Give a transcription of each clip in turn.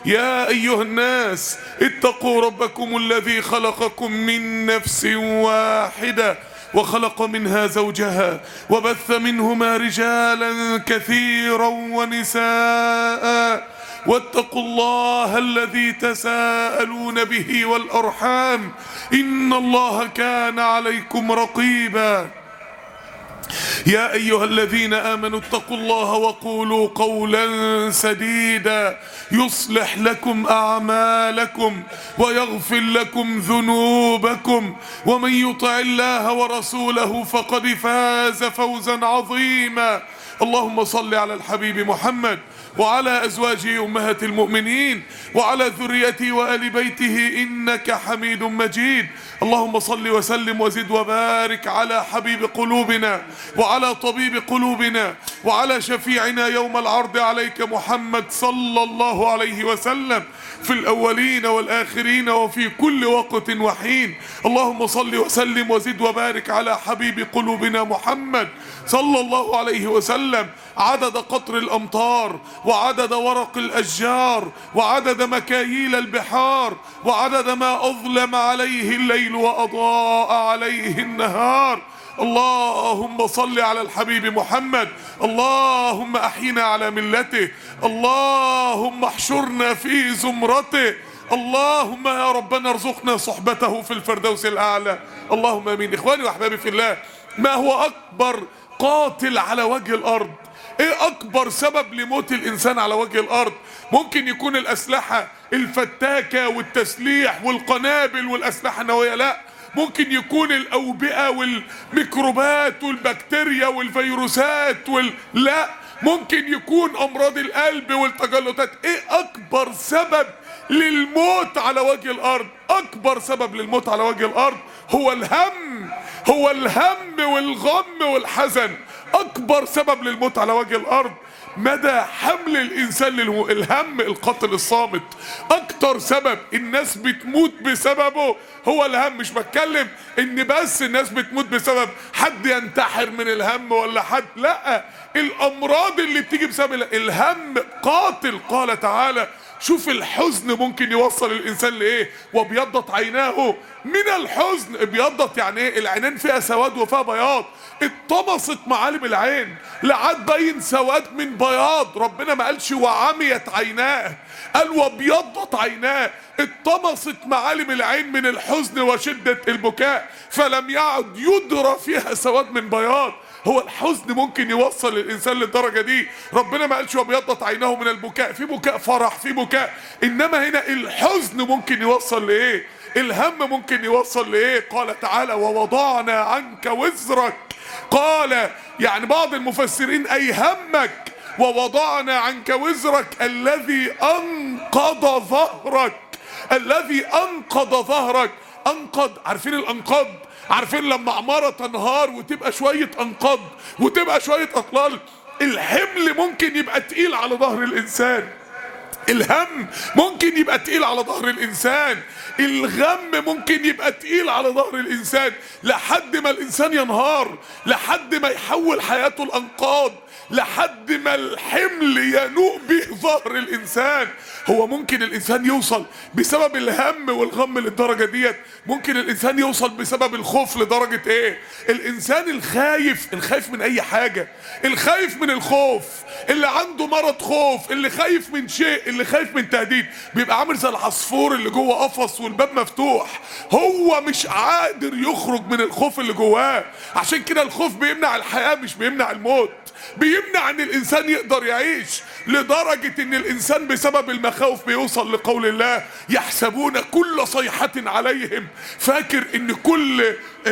يا أيها الناس اتقوا ربكم الذي خلقكم من نفس واحدة وخلق منها زوجها وبث منهما رجالا كثيرا ونساء واتقوا الله الذي تساءلون به والأرحام إن الله كان عليكم رقيبا. يا أيها الذين آمنوا اتقوا الله وقولوا قولا سديدا يصلح لكم أعمالكم ويغفر لكم ذنوبكم ومن يطع الله ورسوله فقد فاز فوزا عظيما. اللهم صل على الحبيب محمد وعلى أزواجه أمهات المؤمنين وعلى ذريته وآل بيته إنك حميد مجيد. اللهم صل وسلم وزد وبارك على حبيب قلوبنا وعلى طبيب قلوبنا وعلى شفيعنا يوم العرض عليك محمد صلى الله عليه وسلم في الأولين والآخرين وفي كل وقت وحين. اللهم صل وسلم وزد وبارك على حبيب قلوبنا محمد صلى الله عليه وسلم عدد قطر الأمطار وعدد ورق الأشجار وعدد مكاييل البحار وعدد ما أظلم عليه الليل وأضاء عليه النهار. اللهم صل على الحبيب محمد. اللهم أحينا على ملته. اللهم احشرنا في زمرته. اللهم يا ربنا ارزقنا صحبته في الفردوس الأعلى. اللهم امين. إخواني وأحبابي في الله، ما هو أكبر قاتل على وجه الأرض؟ ايه اكبر سبب لموت الانسان على وجه الارض؟ ممكن يكون الاسلحة الفتاكة والتسليح والقنابل والاسلحة النووية، لا، ممكن يكون الاوبئة والميكروبات والبكتيريا والفيروسات لا، ممكن يكون امراض القلب والتجلطات. ايه اكبر سبب للموت على وجه الارض؟ اكبر سبب للموت على وجه الارض هو الهم، هو الهم والغم والحزن. اكبر سبب للموت على وجه الارض مدى حمل الانسان الهم، القاتل الصامت. اكتر سبب الناس بتموت بسببه هو الهم. مش بتكلم ان بس الناس بتموت بسبب حد ينتحر من الهم ولا حد، لا، الامراض اللي بتيجي بسبب الهم قاتل. قال تعالى، شوف الحزن ممكن يوصل الانسان لايه. وابيضت عيناه من الحزن. ابيضت يعني ايه؟ العينين فيها سواد وفيها بياض. اتطمست معالم العين لعاد باين سواد من بياض. ربنا ما قالش وعميت عيناه، قال وابيضت عيناه. اتطمست معالم العين من الحزن وشدة البكاء فلم يعد يدرى فيها سواد من بياض. هو الحزن ممكن يوصل الانسان للدرجة دي. ربنا ما قالش وابيضت عيناه من البكاء، في بكاء فرح، في بكاء، انما هنا الحزن ممكن يوصل لايه؟ الهم ممكن يوصل لايه؟ قال تعالى ووضعنا عنك وزرك. قال يعني بعض المفسرين اي همك. ووضعنا عنك وزرك الذي انقض ظهرك. الذي انقض ظهرك. انقض، عارفين الانقاض؟ عارفين لما عمارة تنهار وتبقى شوية انقاض وتبقى شوية اطلال؟ الحمل ممكن يبقى تقيل على ظهر الانسان. الهم ممكن يبقى تقيل على ظهر الانسان. الغم ممكن يبقى تقيل على ظهر الانسان لحد ما الانسان ينهار، لحد ما يحول حياته الانقاض، لحد ما الحمل ينوء به ظهر الانسان. هو ممكن الانسان يوصل بسبب الهم والغم للدرجة ديت. ممكن الانسان يوصل بسبب الخوف لدرجة ايه؟ الانسان الخايف من اي حاجة، الخايف من الخوف، اللي عنده مرض خوف، اللي خايف من شيء، اللي خايف من تهديد، بيبقى عامل زي العصفور اللي جوه قفص والباب مفتوح. هو مش قادر يخرج من الخوف اللي جواه. عشان كده الخوف بيمنع الحياة مش بيمنع الموت، بيمنع ان الانسان يقدر يعيش. لدرجة ان الانسان بسبب المخاوف بيوصل لقول الله يحسبون كل صيحة عليهم. فاكر ان كل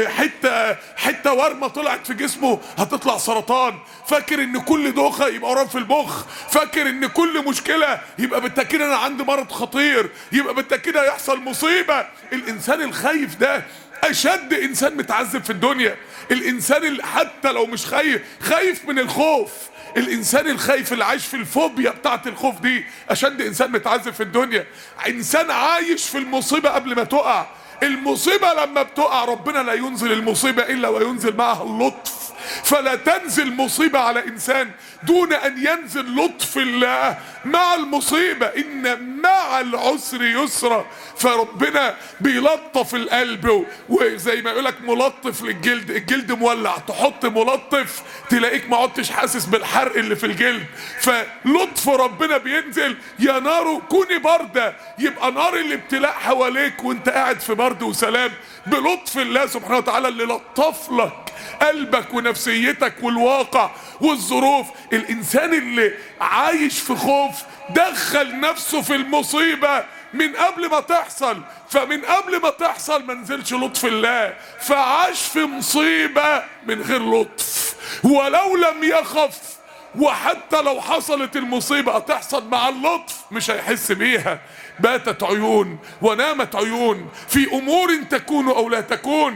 حتة ورمة طلعت في جسمه هتطلع سرطان. فاكر ان كل دوخة يبقى ورم في المخ. فاكر ان كل مشكلة يبقى بالتأكيد انا عندي مرض خطير، يبقى بالتأكيد هيحصل مصيبة. الانسان الخايف ده اشد انسان متعذب في الدنيا. الانسان اللي حتى لو مش خايف من الخوف، الانسان الخايف اللي عايش في الفوبيا بتاعت الخوف دي اشد انسان متعذب في الدنيا. انسان عايش في المصيبة قبل ما تقع. المصيبة لما بتقع ربنا لا ينزل المصيبة الا وينزل معها اللطف. فلا تنزل مصيبة على انسان دون ان ينزل لطف الله مع المصيبة إن مع العسر يسرا. فربنا بيلطف القلب، وزي ما يقولك ملطف للجلد، الجلد مولع تحط ملطف تلاقيك ما عدتش حاسس بالحرق اللي في الجلد. فلطف ربنا بينزل، يا نار كوني باردة، يبقى نار الابتلاء حواليك وانت قاعد في برد وسلام بلطف الله سبحانه وتعالى اللي لطف لك قلبك ونفسيتك والواقع والظروف. الانسان اللي عايش في خوف دخل نفسه في المصيبة من قبل ما تحصل، فمن قبل ما تحصل ما نزلش لطف الله، فعاش في مصيبة من غير لطف. ولو لم يخف، وحتى لو حصلت المصيبة هتحصل مع اللطف مش هيحس بيها. باتت عيون ونامت عيون في امور تكون او لا تكون.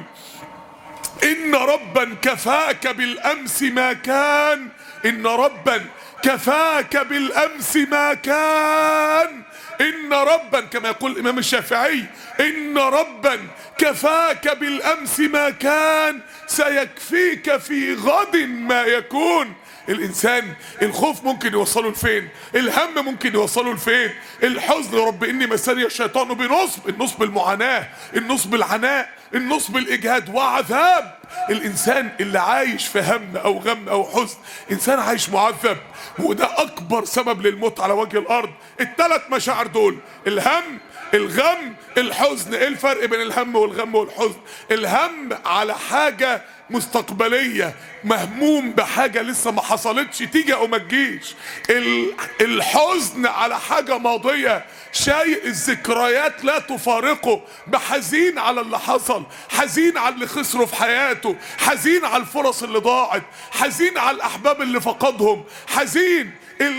ان ربا كفاك بالامس ما كان، ان ربا كفاك بالامس ما كان، ان ربا كما يقول الامام الشافعي، ان ربا كفاك بالامس ما كان سيكفيك في غد ما يكون. الانسان الخوف ممكن يوصله لفين، الهم ممكن يوصله لفين، الحزن رب اني مسني الشيطان بنصب، النصب المعاناة، النصب العناء، النصب الاجهاد وعذاب. الانسان اللي عايش في هم او غم او حزن انسان عايش معذب، وده اكبر سبب للموت على وجه الارض. الثلاث مشاعر دول، الهم، الغم، الحزن. ايه الفرق بين الهم والغم والحزن؟ الهم على حاجة مستقبلية، مهموم بحاجة لسه ما حصلتش تيجي او ما تجيش. الحزن على حاجة ماضية، شيء الذكريات لا تفارقه، بحزين على اللي حصل، حزين على اللي خسره في حياته، حزين على الفرص اللي ضاعت، حزين على الاحباب اللي فقدهم، حزين.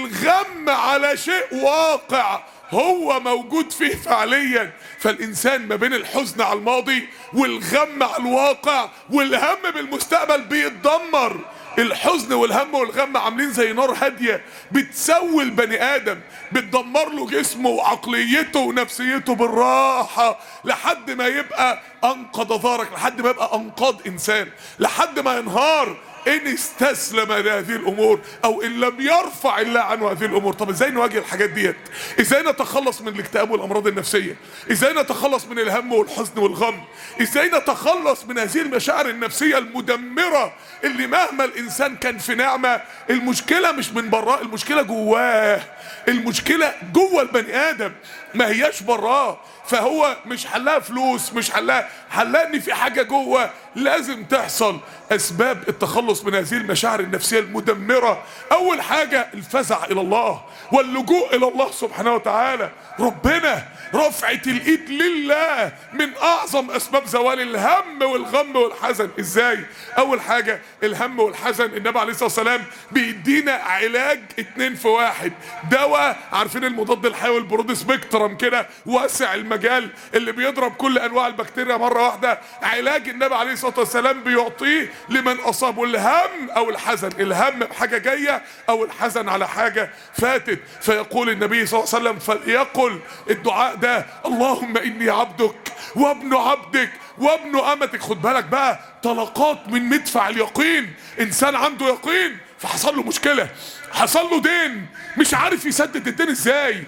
الغم على شيء واقع هو موجود فيه فعليا. فالانسان ما بين الحزن على الماضي والغم على الواقع والهم بالمستقبل بيتدمر. الحزن والهم والغم عاملين زي نار هادية بتسوي البني ادم، بتدمر له جسمه وعقليته ونفسيته بالراحة لحد ما يبقى انقض ظهرك، لحد ما يبقى انقاض انسان، لحد ما ينهار ان استسلم لهذه الامور او ان لم يرفع الله عنه هذه الامور. طب ازاي نواجه الحاجات ديت؟ ازاي نتخلص من الاكتئاب والامراض النفسية؟ ازاي نتخلص من الهم والحزن والغم؟ ازاي نتخلص من هذه المشاعر النفسية المدمرة اللي مهما الانسان كان في نعمة المشكلة مش من براه، المشكلة جواه، المشكلة جوه البني ادم ما هياش براه. فهو مش حلها فلوس، مش حلها ان في حاجة جوه لازم تحصل. اسباب التخلص من هذه المشاعر النفسية المدمرة، اول حاجة الفزع الى الله واللجوء الى الله سبحانه وتعالى. ربنا رفعة الايد لله من اعظم اسباب زوال الهم والغم والحزن. ازاي؟ اول حاجة الهم والحزن، النبي عليه الصلاة والسلام بيدينا علاج 2 في 1. دواء عارفين المضاد الحيوي البرود سبيكترم كده واسع المجال اللي بيضرب كل انواع البكتيريا مرة واحدة. علاج النبي عليه الصلاة والسلام بيعطيه لمن اصابه الهم او الحزن، الهم بحاجة جاية او الحزن على حاجة فاتت. فيقول النبي صلى الله عليه وسلم فليقل الدعاء ده: اللهم اني عبدك وابن عبدك وابن امتك. خد بالك بقى، طلقات من مدفع اليقين. انسان عنده يقين فحصل له مشكلة، حصل له دين مش عارف يسدد الدين ازاي،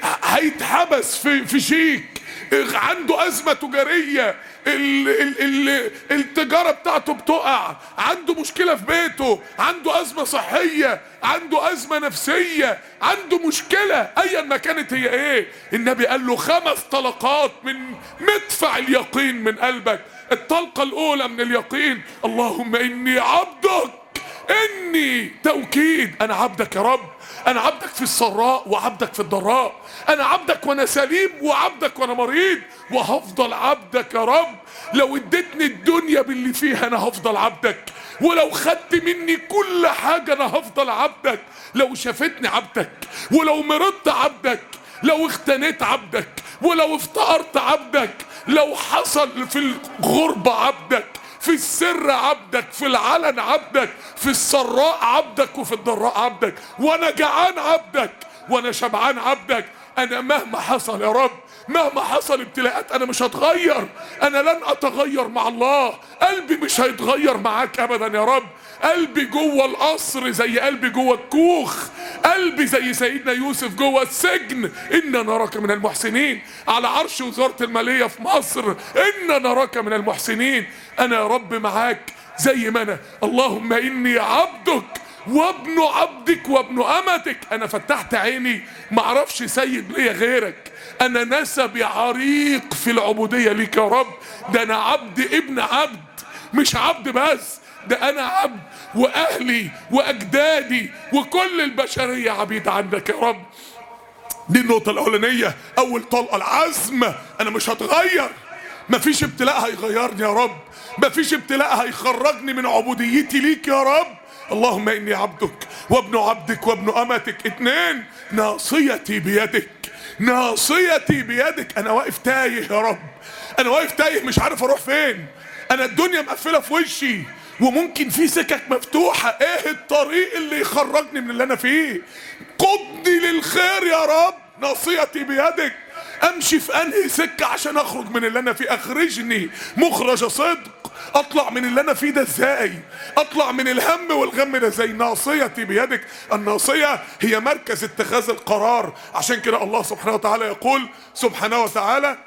هيتحبس في شيك، عنده ازمة تجارية، التجارة بتاعته بتقع، عنده مشكلة في بيته، عنده ازمة صحية، عنده ازمة نفسية، عنده مشكلة ايا ما كانت هي ايه. النبي قال له 5 طلقات من مدفع اليقين من قلبك. الطلقة الاولى من اليقين: اللهم اني عبدك، اني توكيد، انا عبدك يا رب، انا عبدك في السراء وعبدك في الضراء، انا عبدك وانا سليم وعبدك وانا مريض، وهفضل عبدك يا رب. لو اديتني الدنيا باللي فيها انا هفضل عبدك، ولو خدت مني كل حاجة انا هفضل عبدك، لو شافتني عبدك، ولو مرضت عبدك، لو اختنيت عبدك، ولو افتقرت عبدك، لو حصل في الغربة عبدك، في السر عبدك، في العلن عبدك، في السراء عبدك وفي الضراء عبدك، وانا جعان عبدك وانا شبعان عبدك. انا مهما حصل يا رب، مهما حصل ابتلاءات انا مش هتغير، انا لن اتغير مع الله، قلبي مش هيتغير معاك ابدا يا رب. قلبي جوه القصر زي قلبي جوه الكوخ، قلبي زي سيدنا يوسف جوه السجن، إنا نراك من المحسنين. على عرش وزارة المالية في مصر، إنا نراك من المحسنين. أنا يا رب معاك زي ما أنا. اللهم إني عبدك وابن عبدك وابن أمتك. أنا فتحت عيني معرفش سيد ليا غيرك. أنا نسبي عريق في العبودية ليك يا رب. ده أنا عبد ابن عبد، مش عبد بس، ده أنا عبد، وأهلي وأجدادي وكل البشرية عبيد عندك يا رب. دي النقطة الأولانية، أول طلقة، العزم. أنا مش هتغير، مفيش ابتلاء هيغيرني يا رب، مفيش ابتلاء هيخرجني من عبوديتي ليك يا رب. اللهم إني عبدك وابن عبدك وابن أمتك. 2، ناصيتي بيدك. ناصيتي بيدك. أنا واقف تايه يا رب، أنا واقف تايه مش عارف أروح فين. أنا الدنيا مقفلة في وشي وممكن في سكك مفتوحة. إيه الطريق اللي يخرجني من اللي أنا فيه؟ قدني للخير يا رب. ناصيتي بيدك. امشي في انهي سكة عشان اخرج من اللي انا فيه؟ اخرجني مخرج صدق. اطلع من اللي انا فيه ده ازاي؟ اطلع من الهم والغم ده ازاي؟ ناصيتي بيدك. الناصية هي مركز اتخاذ القرار. عشان كده الله سبحانه وتعالى يقول سبحانه وتعالى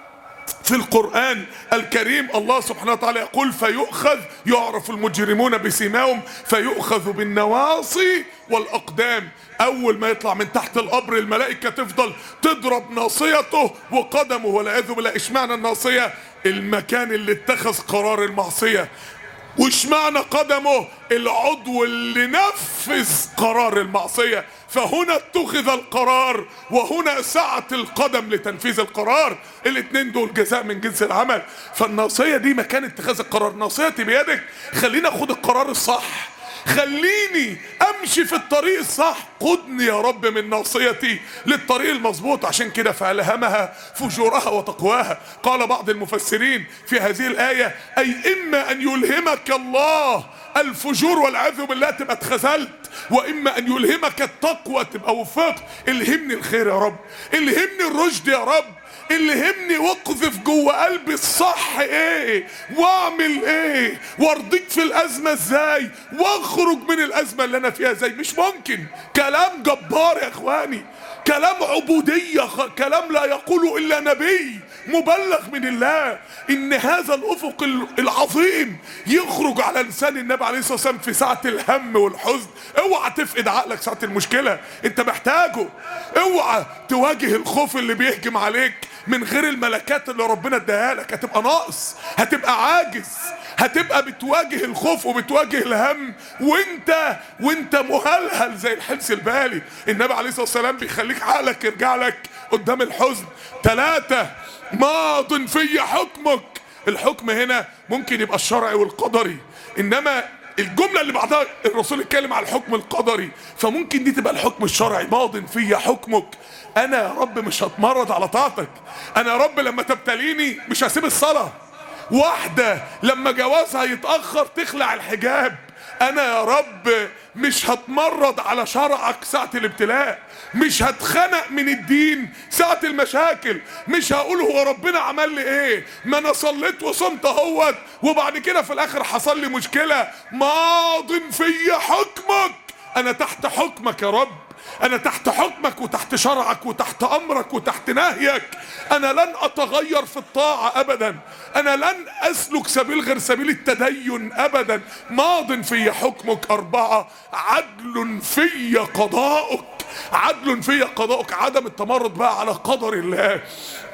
في القرآن الكريم، الله سبحانه وتعالى يقول فيؤخذ، يعرف المجرمون بسيماهم، فيؤخذ بالنواصي والأقدام. أول ما يطلع من تحت القبر الملائكة تفضل تضرب ناصيته وقدمه والعياذ بالله. اشمعنى الناصية؟ المكان اللي اتخذ قرار المعصية. واشمعنى قدمه؟ العضو اللي نفذ قرار المعصية. فهنا اتخذ القرار وهنا سعت القدم لتنفيذ القرار. الاتنين دول جزاء من جنس العمل. فالناصية دي مكان اتخاذ القرار. ناصيتي بيدك. خليني اخد القرار الصح، خليني امشي في الطريق الصح. قدني يا رب من ناصيتي للطريق المظبوط. عشان كده فألهمها فجورها وتقواها. قال بعض المفسرين في هذه الآية أي إما أن يلهمك الله الفجور والعياذ بالله تبقى اتخذلت، وإما أن يلهمك التقوى تبقى وفقت. الهمني الخير يا رب، الهمني الرشد يا رب، الهمني واقذف جوه قلبي الصح ايه واعمل ايه وارضيك في الازمه ازاي واخرج من الازمه اللي انا فيها ازاي. مش ممكن. كلام جبار يا اخواني، كلام عبوديه، كلام لا يقوله الا نبي مبلغ من الله. ان هذا الافق العظيم يخرج على لسان النبي عليه الصلاه والسلام في ساعه الهم والحزن. اوعى تفقد عقلك ساعه المشكله، انت محتاجه. اوعى تواجه الخوف اللي بيهجم عليك من غير الملكات اللي ربنا اداها لك. هتبقى ناقص، هتبقى عاجز، هتبقى بتواجه الخوف وبتواجه الهم وانت مهلهل زي الحلس البالي. النبي عليه الصلاه والسلام بيخليك عقلك يرجع لك قدام الحزن. 3، ماض في حكمك. الحكم هنا ممكن يبقى الشرعي والقدري، انما الجملة اللي بعدها الرسول اتكلم على الحكم القدري، فممكن دي تبقى الحكم الشرعي. ماض في حكمك. انا يا رب مش هتمرد على طاعتك. انا يا رب لما تبتليني مش هسيب الصلاة. واحدة لما جوازها يتأخر تخلع الحجاب. انا يا رب مش هتمرد على شرعك ساعة الابتلاء، مش هتخنق من الدين ساعة المشاكل، مش هقول هو ربنا عمل لي ايه، ما انا صليت وصمت اهوت وبعد كده في الاخر حصل لي مشكلة. ماض في حكمك. انا تحت حكمك يا رب، انا تحت حكمك وتحت شرعك وتحت امرك وتحت نهيك. انا لن اتغير في الطاعة ابدا، انا لن اسلك سبيل غير سبيل التدين ابدا. ماض في حكمك. 4، عدل في قضاؤك. عدل في قضاؤك. عدم التمرد بقى على قدر الله.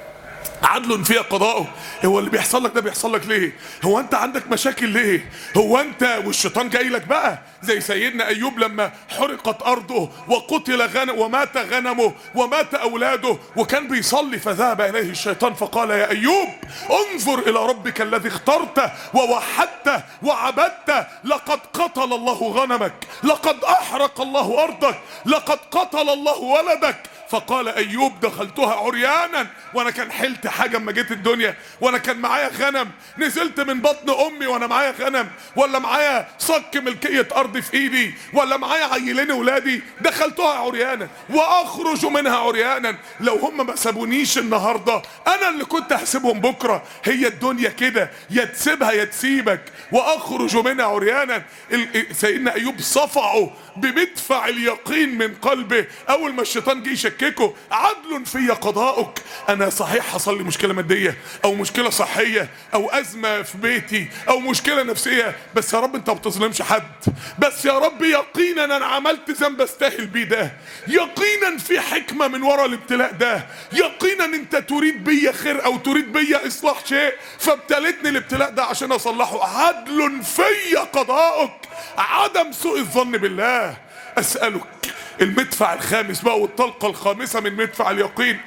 عدل في قضاؤه. هو اللي بيحصل لك ده بيحصل لك ليه؟ هو انت عندك مشاكل ليه؟ هو انت والشيطان جاي لك بقى زي سيدنا ايوب لما حرقت ارضه وقتل ومات غنمه ومات اولاده وكان بيصلي فذهب اليه الشيطان فقال يا ايوب انظر الى ربك الذي اخترته ووحدته وعبدته. لقد قتل الله غنمك، لقد احرق الله ارضك، لقد قتل الله ولدك. فقال ايوب دخلتها عريانا، وانا كان حلت حاجه اما جيت الدنيا، وانا كان معايا غنم، نزلت من بطن امي وانا معايا غنم، ولا معايا صك ملكيه ارض في ايدي، ولا معايا عيلين ولادي، دخلتها عريانا واخرج منها عريانا. لو هم ما سابونيش النهارده انا اللي كنت هسيبهم بكره. هي الدنيا كده، يا تسيبها يا تسيبك. واخرج منها عريانا. سيدنا ايوب صفعه بمدفع اليقين من قلبه. اول ما الشيطان جه يشككه: عدل في قضاؤك. انا صحيح حصل لي مشكله ماديه او مشكله صحيه او ازمه في بيتي او مشكله نفسيه، بس يا رب انت ما بتظلمش حد. بس يا رب يقينا انا عملت ذنب استاهل بيه ده، يقينا في حكمه من وراء الابتلاء ده، يقينا انت تريد بيا خير او تريد بيا اصلاح شيء فابتلتني الابتلاء ده عشان اصلحه. عدل في قضاؤك، عدم سوء الظن بالله. اسالك المدفع الخامس بقى والطلقه الخامسه من مدفع اليقين: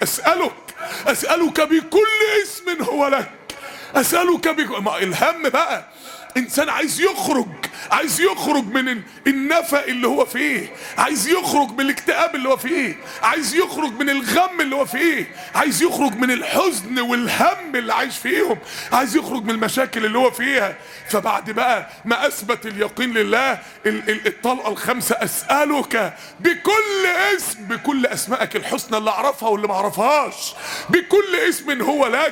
اسالك بكل اسم هو لك. اسالك الهم بقى. انسان عايز يخرج من النفق اللي هو فيه، عايز يخرج من الاكتئاب اللي هو فيه، عايز يخرج من الغم اللي هو فيه، عايز يخرج من الحزن والهم اللي عايش فيهم، عايز يخرج من المشاكل اللي هو فيها. فبعد بقى ما اثبت اليقين لله، الطلقه الخامسه: اسالك بكل اسم، بكل اسمائك الحسنى اللي اعرفها واللي ما اعرفهاش، بكل اسم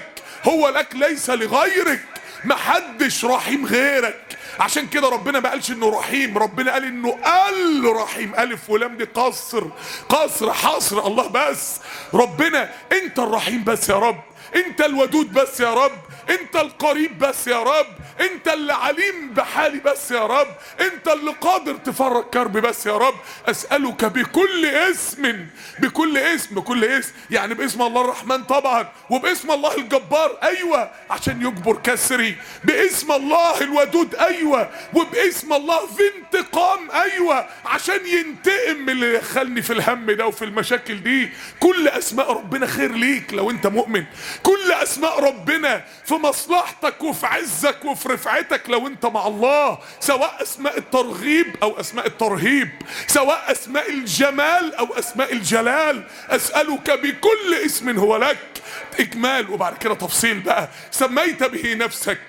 هو لك ليس لغيرك. محدش رحيم غيرك. عشان كده ربنا ما قالش انه رحيم، ربنا قال انه الرحيم. الف ولام دي قصر حصر الله بس. ربنا انت الرحيم بس يا رب، انت الودود بس يا رب، انت القريب بس يا رب، انت اللي عليم بحالي بس يا رب، انت اللي قادر تفرج كربي بس يا رب. اسألك بكل اسم، بكل اسم يعني باسم الله الرحمن طبعا، وباسم الله الجبار ايوه عشان يجبر كسري، باسم الله الودود ايوه، وباسم الله ذي انتقام ايوه عشان ينتقم من اللي دخلني في الهم ده وفي المشاكل دي. كل اسماء ربنا خير ليك لو انت مؤمن، كل اسماء ربنا في مصلحتك وفي عزك وفي رفعتك لو انت مع الله، سواء اسماء الترغيب او اسماء الترهيب، سواء اسماء الجمال او اسماء الجلال. اسألك بكل اسم هو لك، اجمال وبعد كده تفصيل بقى. سميت به نفسك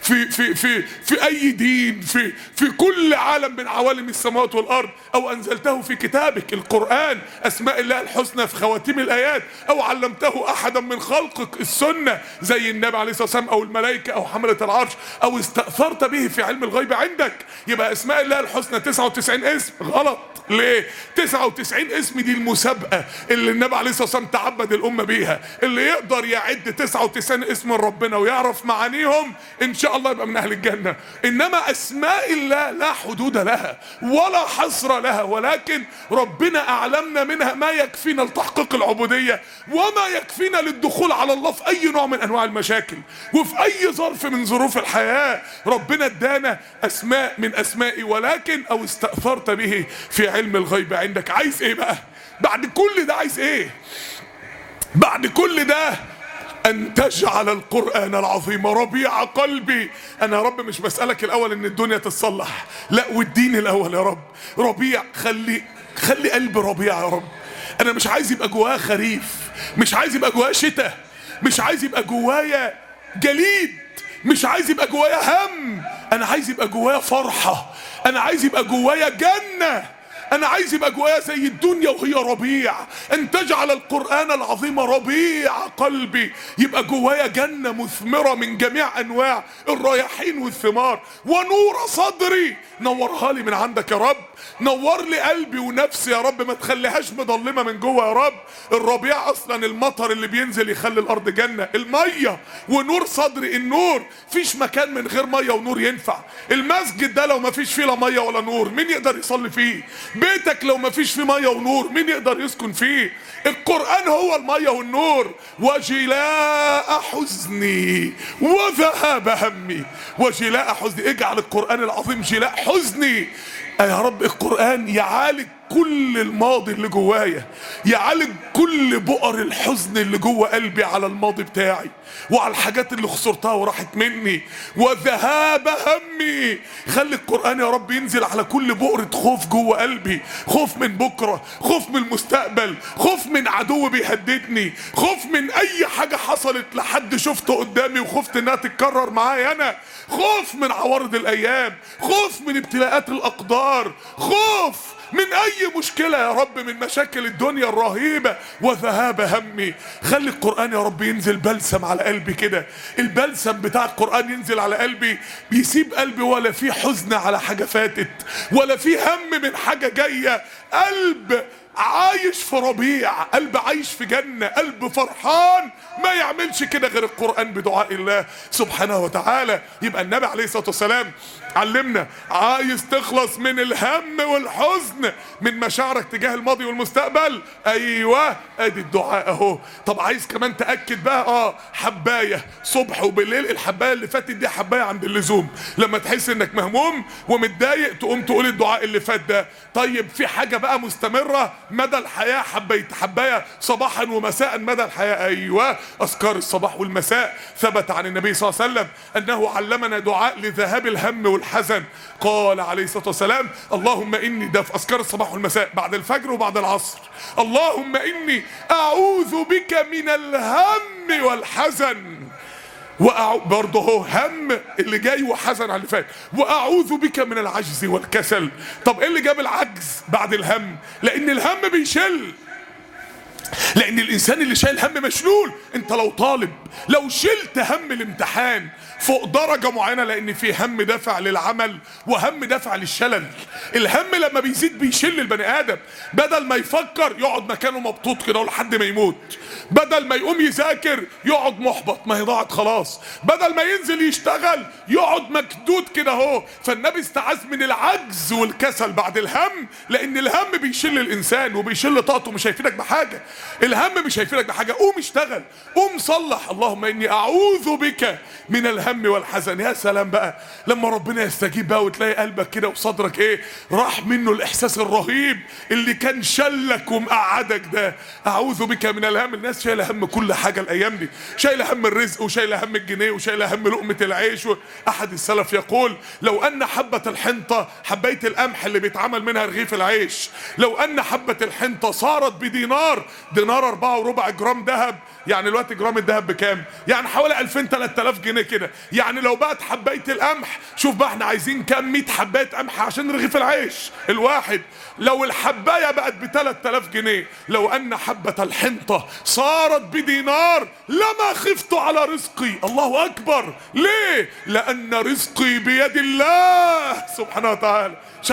في اي دين، في كل عالم من عوالم السماوات والارض، او انزلته في كتابك القرآن، اسماء الله الحسنى في خواتيم الايات، او علمته احدا من خلقك السنة زي النبي عليه الصلاة والسلام او الملائكة او حملة العرش، او استأثرت به في علم الغيب عندك. يبقى اسماء الله الحسنى 99 اسم. غلط. ليه؟ 99 اسم دي المسابقة اللي النبي عليه الصلاة والسلام تعبد الأمة بيها. اللي يقدر يعد 99 اسم ربنا ويعرف معانيهم إن شاء الله يبقى من أهل الجنة. إنما أسماء الله لا حدود لها ولا حصر لها، ولكن ربنا أعلمنا منها ما يكفينا لتحقيق العبودية وما يكفينا للدخول على الله في أي نوع من أنواع المشاكل وفي أي ظرف من ظروف الحياة. ربنا ادانا أسماء من أسمائي، ولكن أو استأثرت به في علم الغيب عندك. عايز ايه بقى بعد كل ده؟ عايز ايه بعد كل ده؟ ان تجعل القرآن العظيم ربيع قلبي. انا يا رب مش بسألك الاول ان الدنيا تتصلح، لا، والدين الاول يا رب. ربيع، خلي قلبي ربيع يا رب. انا مش عايز يبقى جوايا خريف، مش عايز يبقى جوايا شتاء، مش عايز يبقى جوايا جليد، مش عايز يبقى جوايا هم. انا عايز يبقى جوايا فرحة، انا عايز يبقى جوايا جنة، انا عايز يبقى جوايا زي الدنيا وهي ربيع. ان تجعل القرآن العظيم ربيع قلبي، يبقى جوايا جنة مثمرة من جميع انواع الرياحين والثمار. ونور صدري، نورها لي من عندك يا رب، نور لي قلبي ونفسي يا رب، ما تخليهاش مظلمة من جوه يا رب. الربيع اصلا المطر اللي بينزل يخلي الارض جنة، المية. ونور صدري النور، فيش مكان من غير مية ونور ينفع. المسجد ده لو ما فيش فيه لا مية ولا نور مين يقدر يصلي فيه؟ بيتك لو ما فيش فيه مية ونور مين يقدر يسكن فيه؟ القرآن هو المية والنور. وجلاء حزني وذهاب همي. وجلاء حزني، اجعل القرآن العظيم جلاء حزني يا رب. القرآن يعالج كل الماضي اللي جوايا، يعالج كل بؤر الحزن اللي جوه قلبي على الماضي بتاعي وعلى الحاجات اللي خسرتها وراحت مني، وذهاب همي. خلي القرآن يا رب ينزل على كل بؤرة خوف جوه قلبي، خوف من بكرة، خوف من المستقبل، خوف من عدو بيهددني، خوف من اي حاجة حصلت لحد شفته قدامي وخفت انها تتكرر معايا انا، خوف من عوارض الايام، خوف من ابتلاءات الاقدار، خوف من اي مشكلة يا رب من مشاكل الدنيا الرهيبة، وذهاب همي. خلي القرآن يا رب ينزل بلسم على قلبي كده، البلسم بتاع القرآن ينزل على قلبي، بيسيب قلبي ولا في حزن على حاجة فاتت ولا في هم من حاجة جاية، قلب عايش في ربيع، قلب عايش في جنة، قلب فرحان. ما يعملش كده غير القرآن بدعاء الله سبحانه وتعالى. يبقى النبي عليه الصلاة والسلام علمنا، عايز تخلص من الهم والحزن من مشاعرك تجاه الماضي والمستقبل، ايوه ادي الدعاء اهو. طب عايز كمان تأكد بقى، حباية صبح وبالليل، الحباية اللي فاتت دي حباية عند اللزوم، لما تحس انك مهموم ومتضايق تقوم تقول الدعاء اللي فات ده. طيب في حاجة بقى مستمرة مدى الحياة، حباية صباحا ومساء مدى الحياة، ايوه اذكار الصباح والمساء. ثبت عن النبي صلى الله عليه وسلم انه علمنا دعاء لذهاب الهم والحزن. قال عليه الصلاة والسلام اللهم اني، ده في اذكار الصباح والمساء بعد الفجر وبعد العصر، اللهم اني اعوذ بك من الهم والحزن، برضه هو هم اللي جاي وحزن على اللي فات، واعوذ بك من العجز والكسل. طب ايه اللي جاب العجز بعد الهم؟ لان الهم بيشل، لان الانسان اللي شايل هم مشلول. انت لو طالب لو شلت هم الامتحان فوق درجة معينة، لان في هم دافع للعمل وهم دافع للشلل. الهم لما بيزيد بيشل البني ادم، بدل ما يفكر يقعد مكانه مبطوط كده لحد ما يموت، بدل ما يقوم يذاكر يقعد محبط ما هي ضاعت خلاص، بدل ما ينزل يشتغل يقعد مكدود كده اهو. فالنبي استعاذ من العجز والكسل بعد الهم، لان الهم بيشل الانسان وبيشل طاقته، مش هيفيدك بحاجة. الهم مش هيفيدك بحاجة، قوم اشتغل، قوم صلح. اللهم اني اعوذ بك من الهم والحزن. يا سلام بقى لما ربنا يستجيب بقى وتلاقي قلبك كده وصدرك ايه راح منه الاحساس الرهيب اللي كان شلك ومقعدك ده. اعوذ بك من الهم. الناس شايله هم كل حاجه الايام دي، شايله هم الرزق وشايله هم الجنيه وشايله هم لقمه العيش. احد السلف يقول لو ان حبه الحنطه، حبايه القمح اللي بيتعمل منها رغيف العيش، لو ان حبه الحنطه صارت بدينار، دينار 4.25 جرام ذهب، يعني الوقت جرام الذهب بكام؟ يعني حوالي 2000 3000 جنيه كده. يعني لو بقت حبايه القمح، شوف بقى احنا عايزين كام 100 حبايه قمح عشان رغيف العيش الواحد، لو الحبايه بقت ب 3000 جنيه، لو ان حبه الحنطه صارت بدينار لما خفت على رزقي. الله اكبر. ليه؟ لان رزقي بيد الله سبحانه وتعالى.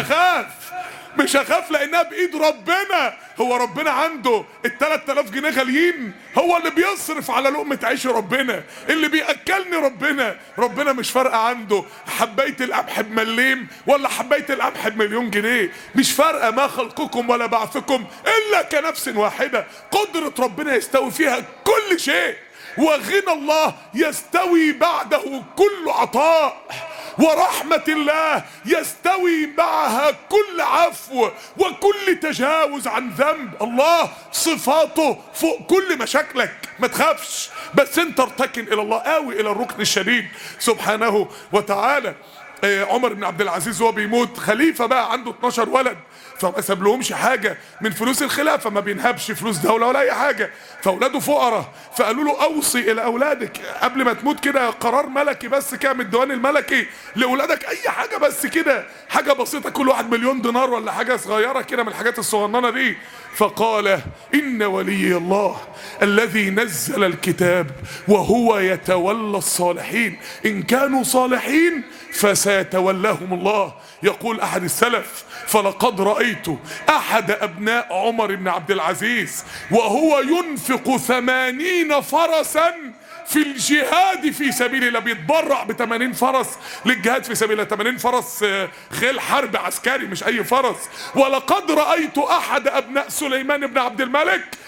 مش هخاف لانها بايد ربنا. هو ربنا عنده ال 3000 جنيه غاليين؟ هو اللي بيصرف على لقمة عيش ربنا، اللي بيأكلني ربنا مش فارقة عنده حباية القمح بمليم ولا حباية القمح بمليون جنيه، مش فارقة. ما خلقكم ولا بعثكم إلا كنفس واحدة. قدرة ربنا يستوي فيها كل شيء، وغنى الله يستوي بعده كل عطاء، ورحمة الله يستوي معها كل عفو وكل تجاوز عن ذنب. الله صفاته فوق كل مشاكلك، ما تخافش، بس انت ارتكن الى الله، قوي الى الركن الشديد سبحانه وتعالى. عمر بن عبد العزيز وهو بيموت خليفة بقى عنده 12 ولد، فما ساب لهمش حاجة من فلوس الخلافة، ما بينهبش فلوس دولة ولا أي حاجة، فأولاده فقراء، فقالوا له أوصي إلى أولادك قبل ما تموت كده قرار ملكي بس كده من الديوان الملكي لأولادك، أي حاجة بس كده، حاجة بسيطة، كل واحد مليون دينار ولا حاجة صغيرة كده من الحاجات الصغننة دي. فقال إن ولي الله الذي نزل الكتاب وهو يتولى الصالحين، إن كانوا صالحين فسيتولاهم الله. يقول أحد السلف فلقد رأيت أحد أبناء عمر بن عبد العزيز وهو ينفق 80 فرسا في الجهاد في سبيل الله، بيتبرع ب80 فرس للجهاد في سبيل الله. 80 فرس خيل حرب عسكري مش اي فرس. ولقد رأيت احد ابناء سليمان بن عبد الملك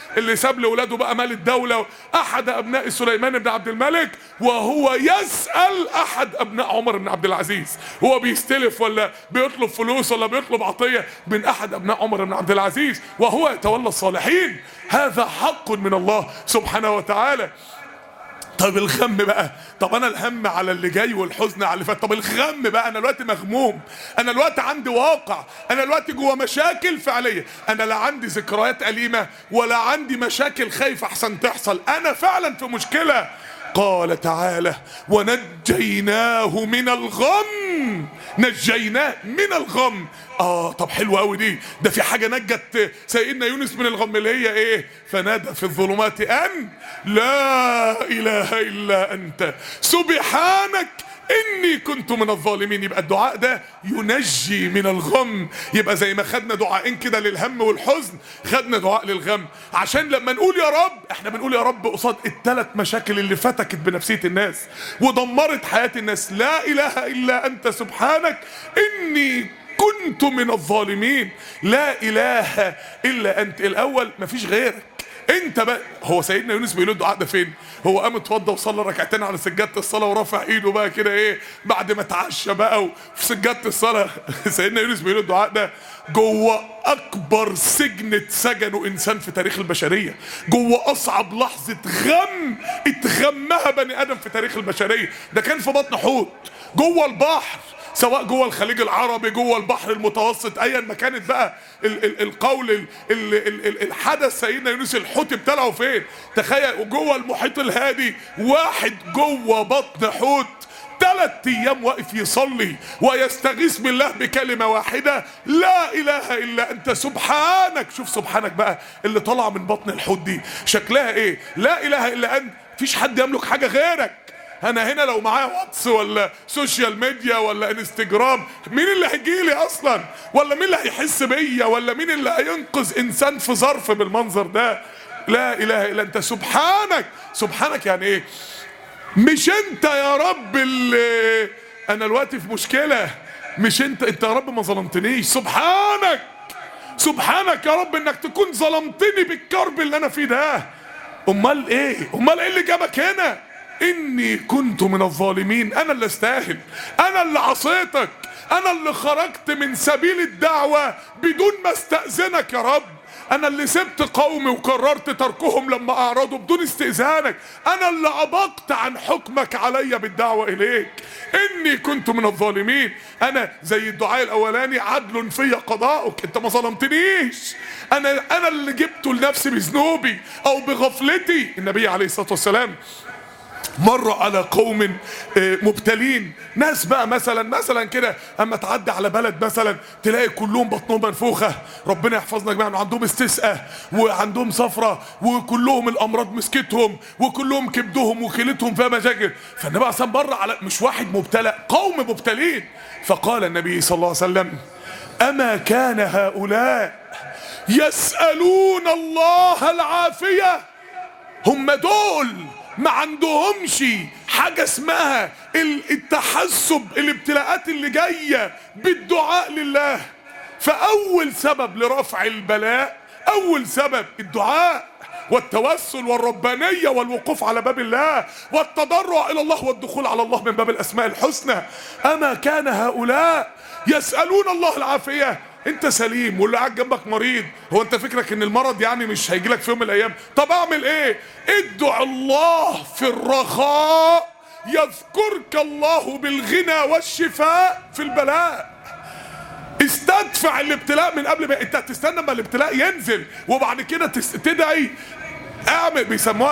اللي ساب لاولاده بقى مال الدوله، احد ابناء سليمان بن عبد الملك، وهو يسال احد ابناء عمر بن عبد العزيز، هو بيستلف ولا بيطلب فلوس ولا بيطلب عطيه من احد ابناء عمر بن عبد العزيز، وهو يتولى الصالحين. هذا حق من الله سبحانه وتعالى. طب الغم بقى، طب انا الهم على اللي جاي والحزن على اللي فات، طب الغم بقى، انا دلوقتي مغموم، انا دلوقتي عندي واقع، انا دلوقتي جوه مشاكل فعليه، انا لا عندي ذكريات أليمة ولا عندي مشاكل خايف احسن تحصل، انا فعلا في مشكلة. قال تعالى: ونجيناه من الغم، نجيناه من الغم. طب حلوة قوي دي، ده في حاجة نجت سيدنا يونس من الغم اللي هي ايه؟ فنادى في الظلمات ان لا اله الا انت سبحانك اني كنت من الظالمين. يبقى الدعاء ده ينجي من الغم. يبقى زي ما خدنا دعائين كده للهم والحزن، خدنا دعاء للغم، عشان لما نقول يا رب احنا بنقول يا رب قصاد الثلاث مشاكل اللي فتكت بنفسية الناس ودمرت حياة الناس. لا اله الا انت سبحانك اني كنت من الظالمين. لا اله الا انت، الاول مفيش غيرك انت بقى. هو سيدنا يونس بيقول الدعاء ده فين؟ هو قام اتوضى وصلى ركعتين على سجاده الصلاه ورفع ايده بقى كده ايه بعد ما اتعشى بقى وفي سجاده الصلاه. سيدنا يونس بيقول الدعاء ده جوه اكبر سجن اتسجنه انسان في تاريخ البشريه، جوه اصعب لحظه غم اتغمها بني ادم في تاريخ البشريه. ده كان في بطن حوت جوه البحر، سواء جوه الخليج العربي، جوه البحر المتوسط، ايا ما كانت بقى القول الحدث. سيدنا يونس الحوت ابتلعه فين؟ تخيل جوه المحيط الهادي، واحد جوه بطن حوت 3 ايام واقف يصلي ويستغيث بالله بكلمة واحدة: لا اله الا انت سبحانك. شوف سبحانك بقى اللي طلع من بطن الحوت دي شكلها ايه؟ لا اله الا انت، مفيش حد يملك حاجة غيرك. انا هنا لو معايا واتس ولا سوشيال ميديا ولا انستجرام، مين اللي هيجيلي اصلا؟ ولا مين اللي هيحس بيا؟ ولا مين اللي هينقذ انسان في ظرف بالمنظر ده؟ لا اله الا انت سبحانك. سبحانك يعني ايه؟ مش انت يا رب اللي انا دلوقتي في مشكلة، مش انت يا رب ما ظلمتنيش، سبحانك. سبحانك يا رب انك تكون ظلمتني بالكرب اللي انا فيه ده. امال ايه؟ امال ايه اللي جابك هنا؟ اني كنت من الظالمين، انا اللي استاهل، انا اللي عصيتك، انا اللي خرجت من سبيل الدعوة بدون ما استأذنك يا رب، انا اللي سبت قومي وقررت تركهم لما اعرضوا بدون استئذانك، انا اللي عبقت عن حكمك علي بالدعوة اليك. اني كنت من الظالمين. انا زي الدعاء الاولاني: عدل في قضاؤك، انت ما ظلمتنيش، انا اللي جبته لنفسي بذنوبي او بغفلتي. النبي عليه الصلاة والسلام مر على قوم مبتلين، ناس بقى مثلا كده اما تعدي على بلد مثلا تلاقي كلهم بطنهم منفوخه، ربنا يحفظنا يا جماعه، عندهم استسقاء وعندهم صفرة وكلهم الامراض مسكتهم وكلهم كبدهم وكلتهم فيها مشاكل. فالنبي اصلا مر على مش واحد مبتلى، قوم مبتلين. فقال النبي صلى الله عليه وسلم: اما كان هؤلاء يسألون الله العافية؟ هم دول ما عندهمش حاجة اسمها التحسب الابتلاءات اللي جاية بالدعاء لله. فأول سبب لرفع البلاء، أول سبب الدعاء والتوسل والربانية والوقوف على باب الله والتضرع إلى الله والدخول على الله من باب الأسماء الحسنى. أما كان هؤلاء يسألون الله العافية؟ انت سليم واللي قاعد جنبك مريض، هو انت فكرك ان المرض يعني مش هيجيلك في يوم من الايام؟ طب اعمل ايه؟ ادعو الله في الرخاء يذكرك الله بالغنى والشفاء في البلاء. استدفع الابتلاء من قبل ما انت تستنى ما الابتلاء ينزل وبعد كده تدعي. اعمل بيسموها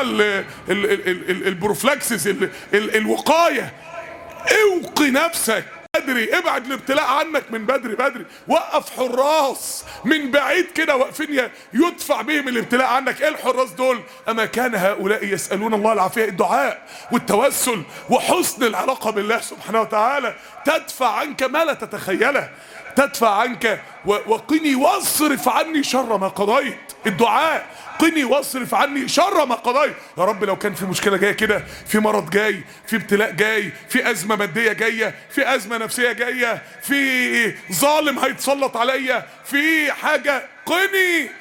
البروفلاكسس، الوقاية. اوقي نفسك بدري، ابعد الابتلاء عنك من بدري. وقف حراس من بعيد كده واقفين يدفع بهم الابتلاء عنك. ايه الحراس دول؟ اما كان هؤلاء يسألون الله العافية. الدعاء والتوسل وحسن العلاقة بالله سبحانه وتعالى تدفع عنك ما لا تتخيله، تدفع عنك وقني واصرف عني شر ما قضيت. الدعاء قني واصرف عني شر ما قضيت. يا رب لو كان في مشكلة جاية كده، في مرض جاي، في ابتلاء جاي، في أزمة مادية جاية، في أزمة نفسية جاية، في ظالم هيتسلط عليا، في حاجة، قني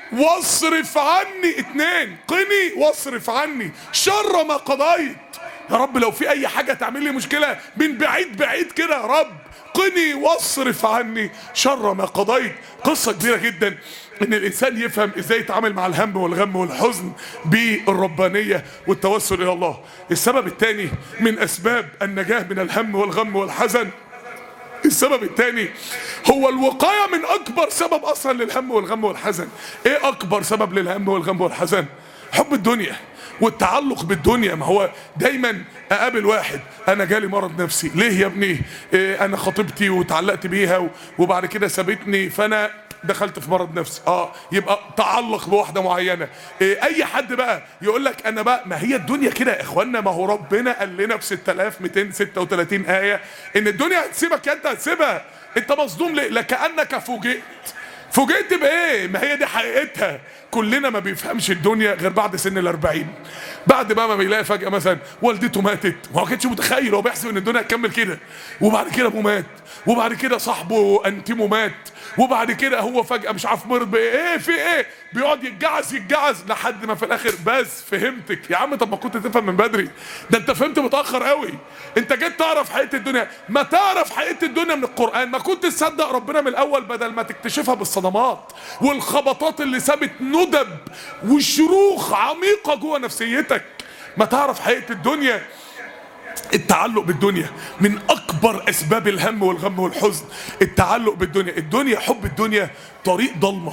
واصرف عني، اتنين، قني واصرف عني شر ما قضيت. يا رب لو في اي حاجة تعمل لي مشكلة من بعيد بعيد كده يا رب، قني واصرف عني شر ما قضيت. قصة كبيرة جدا ان الانسان يفهم ازاي يتعامل مع الهم والغم والحزن بالربانية والتوسل الى الله. السبب الثاني من اسباب النجاة من الهم والغم والحزن، السبب الثاني هو الوقاية من اكبر سبب اصلا للهم والغم والحزن. ايه اكبر سبب للهم والغم والحزن؟ حب الدنيا والتعلق بالدنيا. ما هو دايما اقابل واحد انا جالي مرض نفسي، ليه يا ابني؟ انا خطيبتي وتعلقت بيها وبعد كده سابتني فانا دخلت في مرض نفسي. يبقى تعلق بواحده معينه. اي حد بقى يقول لك انا بقى، ما هي الدنيا كده يا اخوانا. ما هو ربنا قال لنا في 6236 ايه ان الدنيا هتسيبك، انت هتسيبها. انت مصدوم ليه؟ لكأنك فوجئت بايه؟ ما هي دي حقيقتها. كلنا ما بيفهمش الدنيا غير بعد سن ال40، بعد بقى ما بيلاقي فجأة مثلا والدته ماتت، ما كانش متخيل، هو بيحسب ان الدنيا هتكمل كده، وبعد كده ابوه مات، وبعد كده صاحبه انتيمو مات، وبعد كده هو فجأة مش عارف مرض بايه، في ايه، بيقعد يتجعز لحد ما في الاخر بس فهمتك. يا عم طب ما كنت تفهم من بدري، ده انت فهمت متأخر قوي. انت جيت تعرف حقيقة الدنيا، ما تعرف حقيقة الدنيا من القرآن، ما كنت تصدق ربنا من الاول بدل ما تكتشفها بالصدمات والخبطات اللي سابت ندب وشروخ عميقة جوه نفسيتك. ما تعرف حقيقة الدنيا. التعلق بالدنيا من اكبر اسباب الهم والغم والحزن، التعلق بالدنيا. الدنيا، حب الدنيا طريق ضلمة،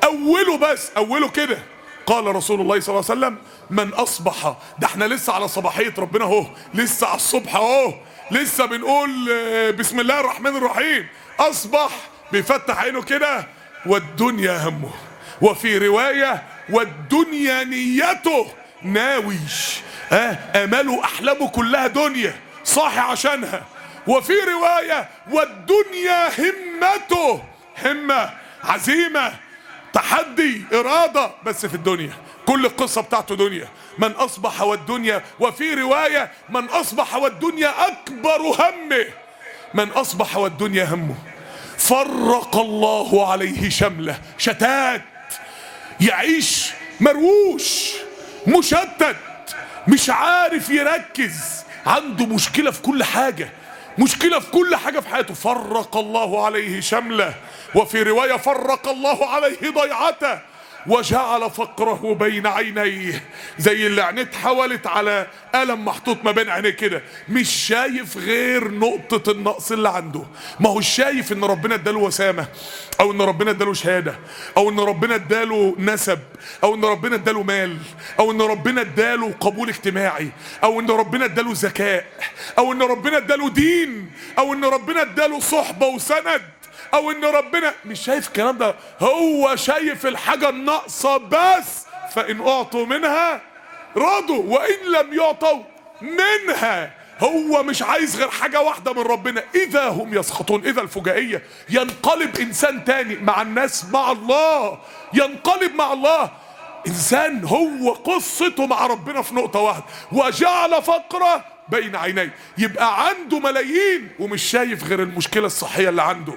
اوله كده. قال رسول الله صلى الله عليه وسلم من اصبح، ده احنا لسه على صباحية ربنا اهو، لسه على الصبح اهو، لسه بنقول بسم الله الرحمن الرحيم. اصبح بيفتح عينه كده والدنيا همه، وفي رواية والدنيا نيته، ناويش اماله احلامه كلها دنيا، صاحي عشانها. وفي رواية والدنيا همته، همة، عزيمة، تحدي، ارادة، بس في الدنيا. كل القصة بتاعته دنيا. من اصبح والدنيا، وفي رواية من اصبح والدنيا اكبر همه، من اصبح والدنيا همه فرق الله عليه شمله، شتات، يعيش مرووش مشتت، مش عارف يركز، عنده مشكلة في كل حاجة، مشكلة في كل حاجة في حياته. فرق الله عليه شمله، وفي رواية فرق الله عليه ضيعته، وجعل فقره بين عينيه، زي اللي عينيه اتحولت على قلم محطوط ما بين عينيه كده، مش شايف غير نقطة النقص اللي عنده. ما هو شايف ان ربنا اداله وسامة، او ان ربنا اداله شهادة، او ان ربنا اداله نسب، او ان ربنا اداله مال، او ان ربنا اداله قبول اجتماعي، او ان ربنا اداله ذكاء، او ان ربنا اداله دين، او ان ربنا اداله صحبة وسند، او ان ربنا، مش شايف الكلام ده. هو شايف الحاجة الناقصة بس. فان اعطوا منها رضوا وان لم يعطوا منها، هو مش عايز غير حاجة واحدة من ربنا. اذا هم يسخطون، اذا الفجائية، ينقلب انسان تاني مع الناس، مع الله، ينقلب مع الله. انسان هو قصته مع ربنا في نقطة واحدة، وجعل فقره بين عينيه. يبقى عنده ملايين ومش شايف غير المشكلة الصحية اللي عنده،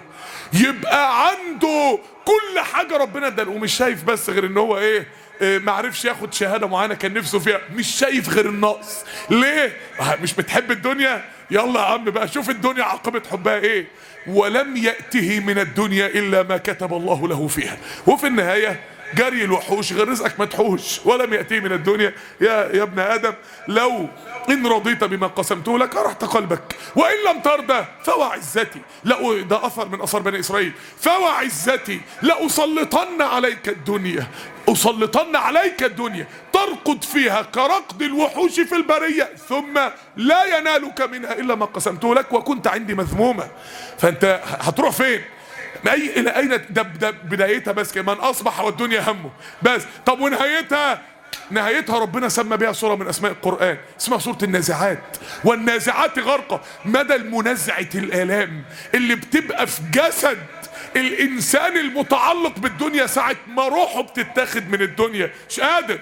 يبقى عنده كل حاجة ربنا اداله ومش شايف بس غير ان هو معرفش ياخد شهادة معينة كان نفسه فيها، مش شايف غير النقص. ليه؟ مش بتحب الدنيا؟ يلا يا عم بقى شوف الدنيا عاقبة حبها ايه. ولم يأته من الدنيا الا ما كتب الله له فيها. وفي النهاية جري الوحوش غير رزقك مدحوش. ولم يأتيه من الدنيا يا ابن آدم لو إن رضيت بما قسمته لك أرحت قلبك، وإن لم ترضى فوعزتي، لا ده أثر من أثر بني إسرائيل، فوعزتي لأسلطن عليك الدنيا، أسلطن عليك الدنيا ترقد فيها كرقد الوحوش في البرية، ثم لا ينالك منها إلا ما قسمته لك وكنت عندي مذمومة. فأنت هتروح فين؟ الى اين؟ ده بدايتها بس كده، من اصبح والدنيا همه بس. طب ونهايتها؟ نهايتها ربنا سمى بها سورة من اسماء القرآن، اسمها سورة النازعات. والنازعات غرقة، مدى المنازعة الآلام اللي بتبقى في جسد الانسان المتعلق بالدنيا ساعة ما روحه بتتاخد من الدنيا، مش قادر.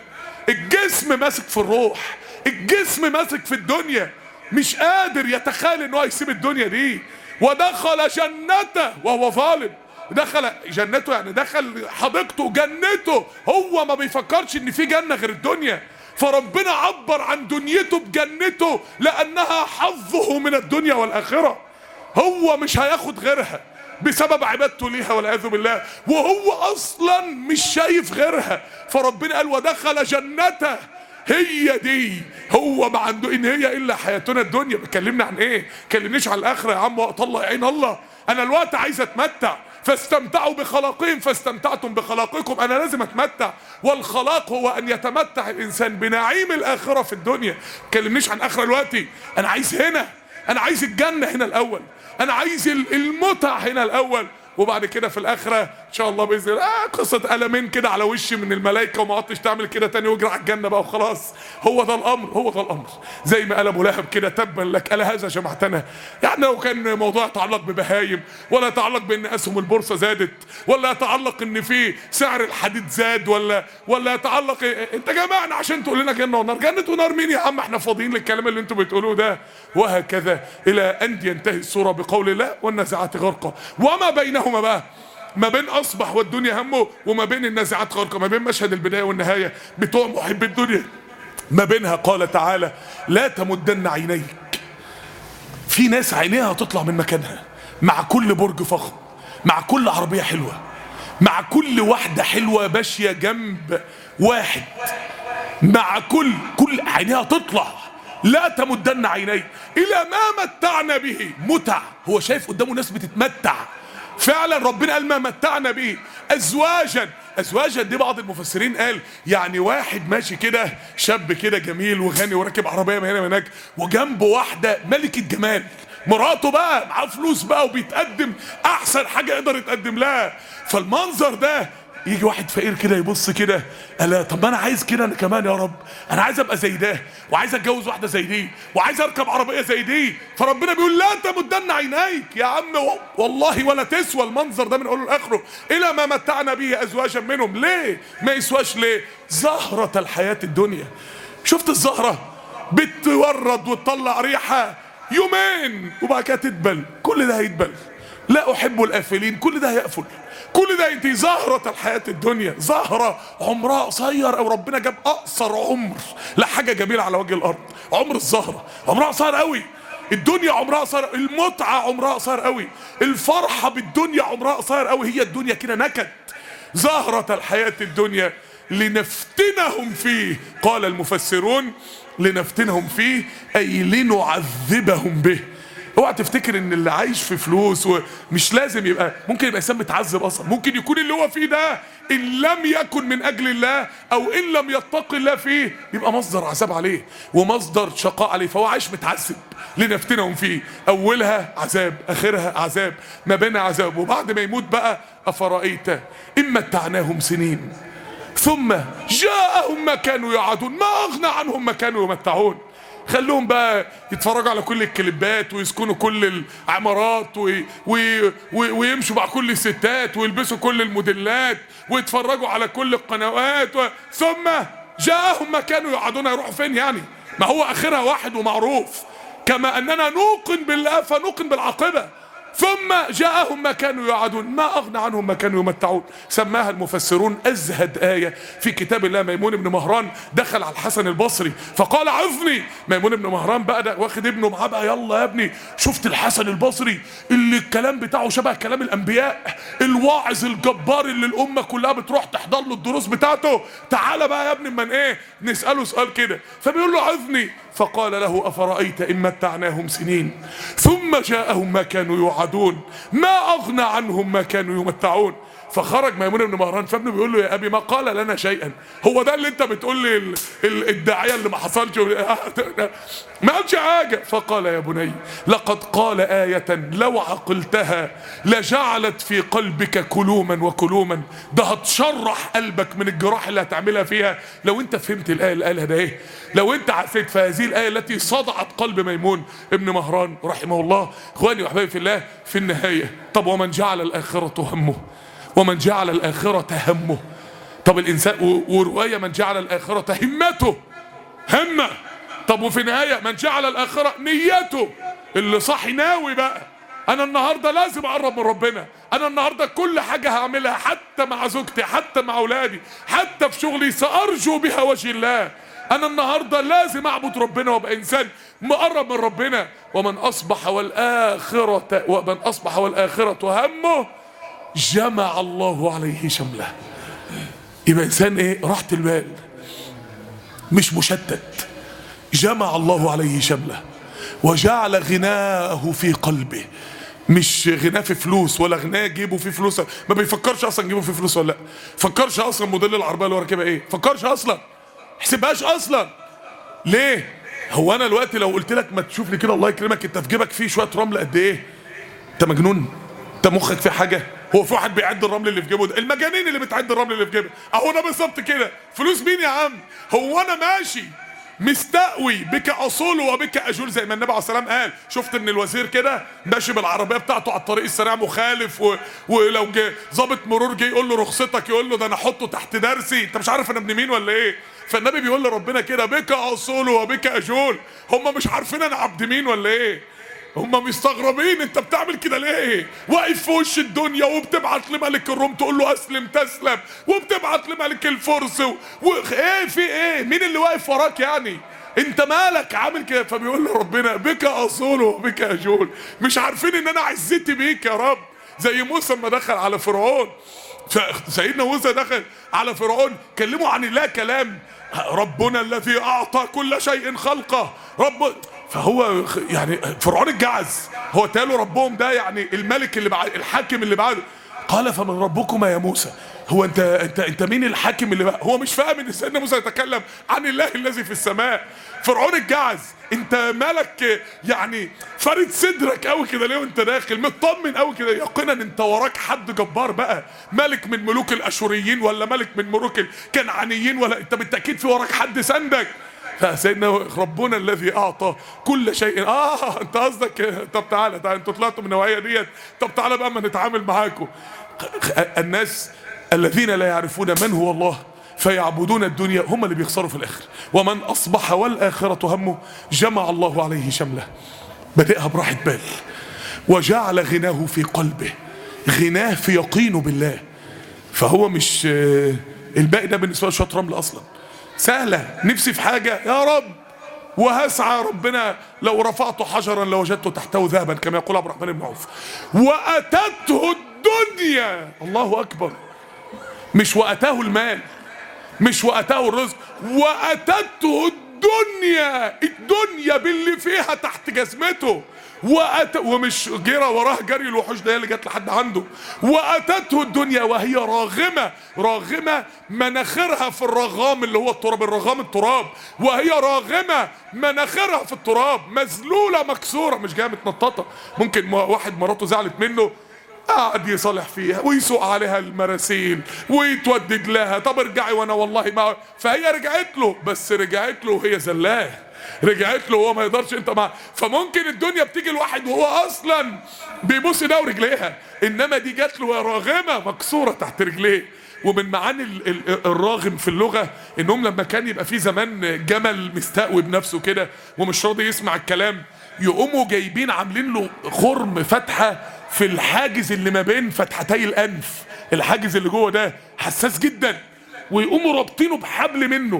الجسم ماسك في الروح، الجسم ماسك في الدنيا، مش قادر يتخيل انه هيسيب الدنيا دي. ودخل جنته وهو ظالم، دخل جنته يعني دخل حديقته جنته، هو ما بيفكرش ان في جنة غير الدنيا. فربنا عبر عن دنيته بجنته لانها حظه من الدنيا والاخرة، هو مش هياخد غيرها بسبب عبادته ليها والعياذ بالله، وهو اصلا مش شايف غيرها. فربنا قال ودخل جنته، هي دي، هو ما عنده ان هي الا حياتنا الدنيا. بتكلمنا عن ايه؟ كلمنيش عن الاخره يا عم، وقت الله يعين الله. انا الوقت عايز اتمتع، فاستمتعوا بخلاقهم فاستمتعتم بخلاقكم. انا لازم اتمتع، والخلاق هو ان يتمتع الانسان بنعيم الاخره في الدنيا. كلمنيش عن اخره دلوقتي، انا عايز هنا، انا عايز الجنه هنا الاول، انا عايز المتع هنا الاول، وبعد كده في الاخره ان شاء الله باذن الله قصه قلمين كده على وشي من الملائكه وما عدتش تعمل كده تاني واجري على الجنه بقى وخلاص. هو ده الامر، هو ده الامر. زي ما قال ابو لهب كده تبا لك الا هذا جمعتنا. يعني لو كان موضوع يتعلق ببهايم، ولا يتعلق بان اسهم البورصه زادت، ولا يتعلق ان في سعر الحديد زاد، ولا يتعلق انت جماعنا عشان تقول لنا جنه ونار. جنه ونار مين يا عم؟ احنا فاضيين للكلام اللي انتوا بتقولوه ده. وهكذا الى ان ينتهي السوره بقول الله والنازعات غرقا. وما بينهما بقى، ما بين اصبح والدنيا همه، وما بين النازعات غرقا، ما بين مشهد البدايه والنهايه بتوع محب الدنيا، ما بينها قال تعالى لا تمدن عينيك. في ناس عينيها هتطلع من مكانها مع كل برج فخم، مع كل عربيه حلوه، مع كل واحده حلوه ماشيه جنب واحد، مع كل عينيها تطلع. لا تمدن عينيك الى ما متعنا به. متع، هو شايف قدامه ناس بتتمتع فعلا. ربنا قال ما متعنا به ازواجا. ازواجا دي بعض المفسرين قال يعني واحد ماشي كده شاب كده جميل وغني وراكب عربيه من هنا من هناك، وجنبه واحده ملكه جمال، مراته بقى معاه فلوس بقى وبيتقدم احسن حاجه يقدر يتقدم لها. فالمنظر ده يجي واحد فقير كده يبص كده، الا طب ما انا عايز كده انا كمان يا رب، انا عايز ابقى زي ده، وعايز اتجوز واحده زي دي، وعايز اركب عربيه زي دي. فربنا بيقول لا تمدن عينيك يا عم، والله ولا تسوى المنظر ده من اوله لاخره الى ما متعنا به ازواجا منهم. ليه ما يسواش؟ ليه؟ زهره الحياه الدنيا. شفت الزهره بتورد وتطلع ريحه يومين وبعد كده تدبل، كل ده هيدبل. لا احب الافلين، كل ده هيقفل، كل ده انت. زهرة الحياة الدنيا زهرة عمرها قصير، او ربنا جاب اقصر عمر لحاجة جميلة على وجه الارض. عمر الزهرة عمرها قصير قوي، الدنيا عمرها قصير، المتعة عمرها قصير قوي، الفرحة بالدنيا عمرها قصير قوي. هي الدنيا كده نكد. زهرة الحياة الدنيا لنفتنهم فيه. قال المفسرون لنفتنهم فيه اي لنعذبهم به. اوعى تفتكر ان اللي عايش في فلوس ومش لازم يبقى، ممكن يبقى انسان متعذب اصلا، ممكن يكون اللي هو فيه ده ان لم يكن من اجل الله او ان لم يتقي الله فيه يبقى مصدر عذاب عليه ومصدر شقاء عليه. فهو عايش متعذب. لنفتنهم فيه، اولها عذاب اخرها عذاب ما بين عذاب. وبعد ما يموت بقى افرايت ان متعناهم سنين ثم جاءهم ما كانوا يعدون ما اغنى عنهم ما كانوا يمتعون. خلوهم بقى يتفرجوا على كل الكليبات ويسكنوا كل العمارات ويمشوا مع كل الستات ويلبسوا كل الموديلات ويتفرجوا على كل القنوات ثم جاءهم ما كانوا يعدون. يروحوا فين يعني؟ ما هو اخرها واحد ومعروف. كما اننا نوقن بالله فنوقن بالعاقبه. ثم جاءهم ما كانوا يعدون ما اغنى عنهم ما كانوا يمتعون. سماها المفسرون ازهد ايه في كتاب الله. ميمون بن مهران دخل على الحسن البصري فقال عظني. ميمون بن مهران بقى ده واخد ابنه معاه بقى، يلا يا ابني شفت الحسن البصري اللي الكلام بتاعه شبه كلام الانبياء، الواعظ الجبار اللي الامه كلها بتروح تحضر له الدروس بتاعته، تعالى بقى يا ابني من ايه نساله سؤال كده. فبيقول له عظني. فقال له افرايت ان متعناهم سنين ثم جاءهم ما كانوا يوعدون ما اغنى عنهم ما كانوا يمتعون. فخرج ميمون بن مهران فابنه بيقول له يا ابي ما قال لنا شيئا. هو ده اللي انت بتقول لي الداعيه اللي ما حصلش ما قالش حاجه. فقال يا بني لقد قال آية لو عقلتها لجعلت في قلبك كلوما وكلوما. ده هتشرح قلبك من الجراح اللي هتعملها فيها لو انت فهمت الآية اللي قالها ده ايه، لو انت عسيت في هذه الآية التي صدعت قلب ميمون ابن مهران رحمه الله. اخواني واحبابي في الله، في النهاية طب ومن جعل الآخرة همه ومن جعل الآخرة همه. طب الإنسان ورواية من جعل الآخرة همته همه. طب وفي النهاية من جعل الآخرة نيته، اللي صاحي ناوي بقى أنا النهاردة لازم أقرب من ربنا، انا النهارده كل حاجه هعملها حتى مع زوجتي، حتى مع اولادي، حتى في شغلي سارجو بها وجه الله. انا النهارده لازم اعبد ربنا وابقى انسان مقرب من ربنا. ومن اصبح والاخره همه جمع الله عليه شمله. يبقى انسان ايه؟ راحة البال، مش مشتت. جمع الله عليه شمله وجعل غناه في قلبه. مش غناه في فلوس، ولا غناه جيبه في فلوس، ما بيفكرش اصلا جيبه في فلوس ولا لا، فكرش اصلا موديل العربيه اللي هو راكبها ايه، فكرش اصلا، حسبهاش اصلا. ليه؟ هو انا دلوقتي لو قلت لك ما تشوف لي كده الله يكرمك انت في جيبك فيه شويه رمل قد ايه؟ انت مجنون؟ انت مخك في حاجه؟ هو في واحد بيعد الرمل اللي في جيبه ده؟ المجانين اللي بتعد الرمل اللي في جيبه. اهو انا بالظبط كده. فلوس مين يا عم؟ هو انا ماشي مستقوي بك اصول وبك اجول زي ما النبي عليه الصلاه والسلام قال. شفت ان الوزير كده ماشي بالعربيه بتاعته على الطريق السريع مخالف ولو جه ظابط مرور جه يقول له رخصتك، يقول له ده انا احطه تحت درسي، انت مش عارف انا ابن مين ولا ايه؟ فالنبي بيقول لربنا كده بك اصول وبك اجول. هم مش عارفين انا عبد مين ولا ايه؟ هم مستغربين انت بتعمل كده ليه؟ واقف في وش الدنيا وبتبعت لملك الروم تقول له اسلم تسلم، وبتبعت لملك الفرس ايه في ايه؟ مين اللي واقف وراك يعني؟ انت مالك عامل كده؟ فبيقول له ربنا بك اصول وبك اجول. مش عارفين ان انا عزتي بيك يا رب. زي موسى لما دخل على فرعون، سيدنا موسى دخل على فرعون كلموا عن الله كلام، ربنا الذي اعطى كل شيء خلقه فهو يعني فرعون الجعز، هو تالو ربهم ده يعني الملك اللي بعد الحاكم اللي بعده. قال فمن ربكما يا موسى؟ هو انت مين الحاكم اللي بقى؟ هو مش فاهم ان سيدنا موسى يتكلم عن الله الذي في السماء. فرعون الجعز انت مالك يعني فارد صدرك قوي كده ليه وانت داخل مطمن قوي كده يقينا انت وراك حد جبار بقى، ملك من ملوك الاشوريين ولا ملك من ملوك الكنعانيين، ولا انت بالتاكيد في وراك حد سندك. سيدنا ربنا الذي اعطى كل شيء. انت قصدك طب تعالى انتوا طلعتوا من النوعيه ديت، طب تعالى بقى اما نتعامل معاكم. الناس الذين لا يعرفون من هو الله فيعبدون الدنيا هم اللي بيخسروا في الاخر. ومن اصبح والاخره همه جمع الله عليه شمله. بدأها براحه بال وجعل غناه في قلبه. غناه في يقينه بالله، فهو مش الباقي ده بالنسبه له شويه رمل اصلا. سهله، نفسي في حاجه يا رب وهسعى ربنا لو رفعت حجرا لوجدته تحته ذهبا كما يقول عبد الرحمن بن عوف. واتته الدنيا، الله اكبر، مش واتاه المال، مش واتاه الرزق، واتته الدنيا باللي فيها تحت جزمته. ومش جرى وراه جري الوحوش ده اللي جت لحد عنده. واتته الدنيا وهي راغمه مناخرها في الرغام اللي هو التراب، الرغام التراب، وهي راغمه مناخرها في التراب، مذلوله مكسوره، مش جايه متنططه. ممكن واحد مراته زعلت منه قعد يصالح فيها ويسوق عليها المراسيل ويتودد لها، طب ارجعي وانا والله ما، فهي رجعت له، بس رجعت له وهي زلاه، رجعت له وهو ما يقدرش انت معاه. فممكن الدنيا بتيجي الواحد وهو اصلا بيبص ده ورجليها، انما دي جات له راغمه مكسوره تحت رجليه. ومن معاني الراغم في اللغه انهم لما كان يبقى في زمان جمل مستقوي بنفسه كده ومش راضي يسمع الكلام، يقوموا جايبين عاملين له خرم فتحه في الحاجز اللي ما بين فتحتي الانف، الحاجز اللي جوه ده حساس جدا، ويقوموا رابطينه بحبل منه،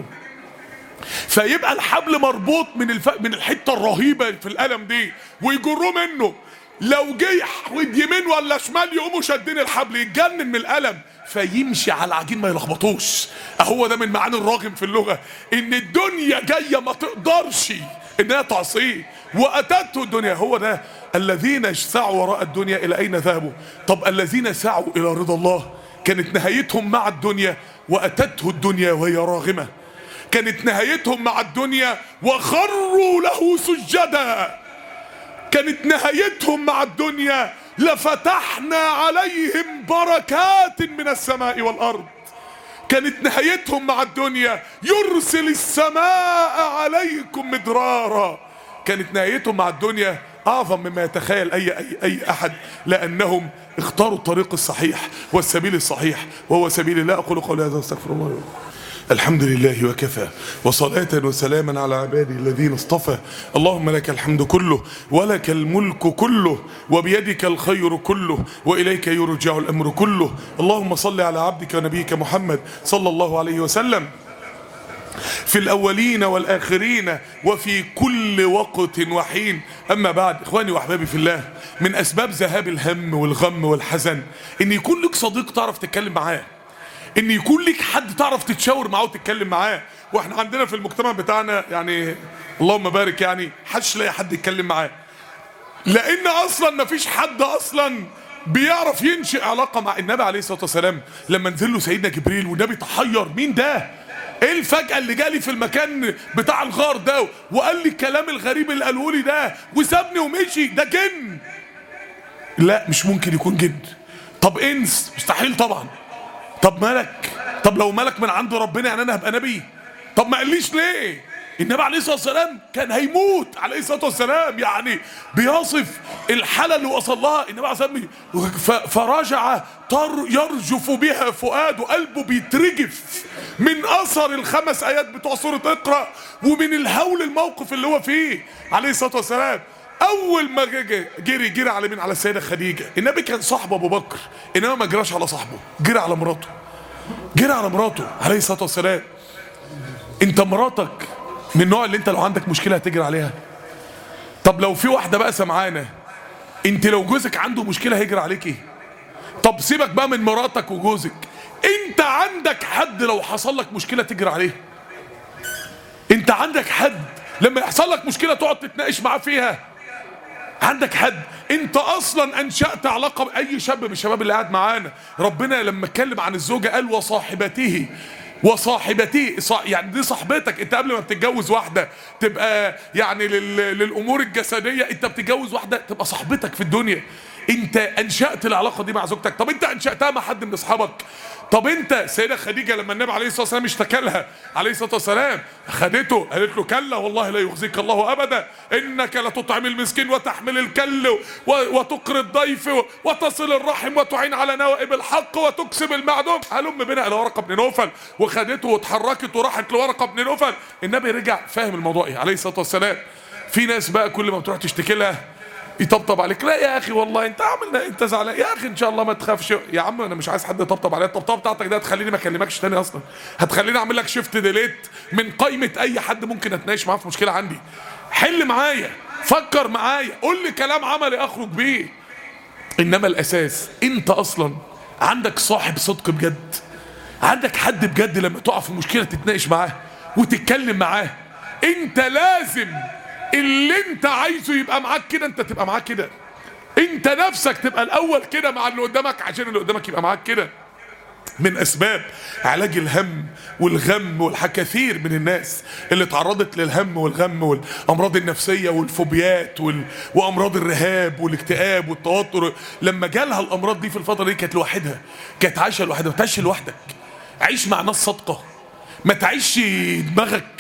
فيبقى الحبل مربوط من الحته الرهيبه في الالم دي، ويجروه منه. لو جه يحود يمين ولا شمال يقوموا شادين الحبل يتجنن من الالم، فيمشي على العجين ما يلخبطوش. اهو ده من معاني الراغم في اللغه، ان الدنيا جايه ما تقدرش انها تعصيه. واتته الدنيا، هو ده الذين سعوا وراء الدنيا الى اين ذهبوا. طب الذين سعوا الى رضا الله كانت نهايتهم مع الدنيا واتته الدنيا وهي راغمه، كانت نهايتهم مع الدنيا وخروا له سجدا، كانت نهايتهم مع الدنيا لفتحنا عليهم بركات من السماء والارض، كانت نهايتهم مع الدنيا يرسل السماء عليكم مدرارا، كانت نهايتهم مع الدنيا اعظم مما يتخيل اي احد، لانهم اختاروا الطريق الصحيح والسبيل الصحيح وهو سبيل الله. اقول قولي هذا واستغفر الله. الحمد لله وكفى، وصلاة وسلاما على عباده الذين اصطفى. اللهم لك الحمد كله، ولك الملك كله، وبيدك الخير كله، وإليك يرجع الأمر كله. اللهم صل على عبدك ونبيك محمد صلى الله عليه وسلم في الأولين والآخرين وفي كل وقت وحين. أما بعد، إخواني وأحبابي في الله، من أسباب ذهاب الهم والغم والحزن إن يكون لك صديق تعرف تتكلم معاه، ان يكون لك حد تعرف تتشاور معاه وتتكلم معاه. واحنا عندنا في المجتمع بتاعنا يعني اللهم بارك، يعني محدش لاقي حد يتكلم معاه، لان اصلا مفيش حد اصلا بيعرف ينشئ علاقه مع النبي عليه الصلاه والسلام. لما نزل له سيدنا جبريل والنبي تحير، مين ده؟ ايه الفجأة اللي جالي في المكان بتاع الغار ده وقال لي الكلام الغريب اللي قاله لي ده وسابني ومشي؟ ده جن؟ لا مش ممكن يكون جن. طب انس؟ مستحيل طبعا. طب ملك؟ طب لو ملك من عند ربنا يعني انا هبقى نبي؟ طب ما قاليش ليه؟ النبي عليه الصلاه والسلام كان هيموت عليه الصلاه والسلام، يعني بيصف الحاله اللي وصل لها النبي عليه الصلاه والسلام، فرجع يرجف بها فؤاده، قلبه بيترجف من اثر الخمس ايات بتوع سوره اقرا ومن الهول الموقف اللي هو فيه عليه الصلاه والسلام. اول ما جري على مين؟ على السيده خديجه. النبي كان صاحب ابو بكر، انما ما جراش على صاحبه، جري على مراته، جري على مراته عليه الصلاه والسلام. انت مراتك من النوع اللي انت لو عندك مشكله هتجري عليها؟ طب لو في واحده بقى سمعانه، انت لو جوزك عنده مشكله هيجري عليكي؟ طب سيبك بقى من مراتك وجوزك، انت عندك حد لو حصل لك مشكله تجري عليه؟ انت عندك حد لما يحصل لك مشكله تقعد تتناقش معاه فيها؟ عندك حد؟ انت اصلا انشأت علاقه باي شاب من الشباب اللي قاعد معانا. ربنا لما اتكلم عن الزوجه قال وصاحبته، يعني دي صاحبتك. انت قبل ما بتتجوز واحده تبقى يعني للامور الجسديه، انت بتتجوز واحده تبقى صاحبتك في الدنيا. انت انشأت العلاقه دي مع زوجتك. طب انت انشأتها مع حد من اصحابك؟ طب انت سيدة خديجه لما النبي عليه الصلاه والسلام اشتكى لها عليه الصلاه والسلام، خدته قالت له كلا والله لا يخزيك الله ابدا، انك لتطعم المسكين وتحمل الكل وتقري الضيف وتصل الرحم وتعين على نوائب الحق وتكسب المعدوم. هلم بنا الى ورقه بن نوفل، وخدته واتحركت وراحت لورقه بن نوفل. النبي رجع فاهم الموضوع ايه عليه الصلاه والسلام. في ناس بقى كل ما بتروح تشتكي لها يطبطب عليك، لا يا اخي والله انت عامل، انت زعلان يا اخي ان شاء الله ما تخافش. يا عم انا مش عايز حد يطبطب عليا، الطبطبه بتاعتك ده هتخليني ما اكلمكش تاني اصلا، هتخليني اعمل لك شيفت ديليت من قائمه اي حد ممكن اتناقش معاه في مشكله عندي. حل معايا، فكر معايا، قول لي كلام عملي اخرج بيه. انما الاساس انت اصلا عندك صاحب صدق بجد، عندك حد بجد لما تقع في مشكله تتناقش معاه وتتكلم معاه. انت لازم اللي انت عايزه يبقى معاك كده انت تبقى معاك كده، انت نفسك تبقى الاول كده مع اللي قدامك عشان اللي قدامك يبقى معاك كده. من اسباب علاج الهم والغم والكثير من الناس اللي تعرضت للهم والغم والامراض النفسيه والفوبيات وامراض الرهاب والاكتئاب والتوتر، لما جالها الامراض دي في الفتره دي كانت لوحدها، كانت عايشه لوحدها. ما تعيش لوحدك، عيش مع ناس صادقه، ما تعيش دماغك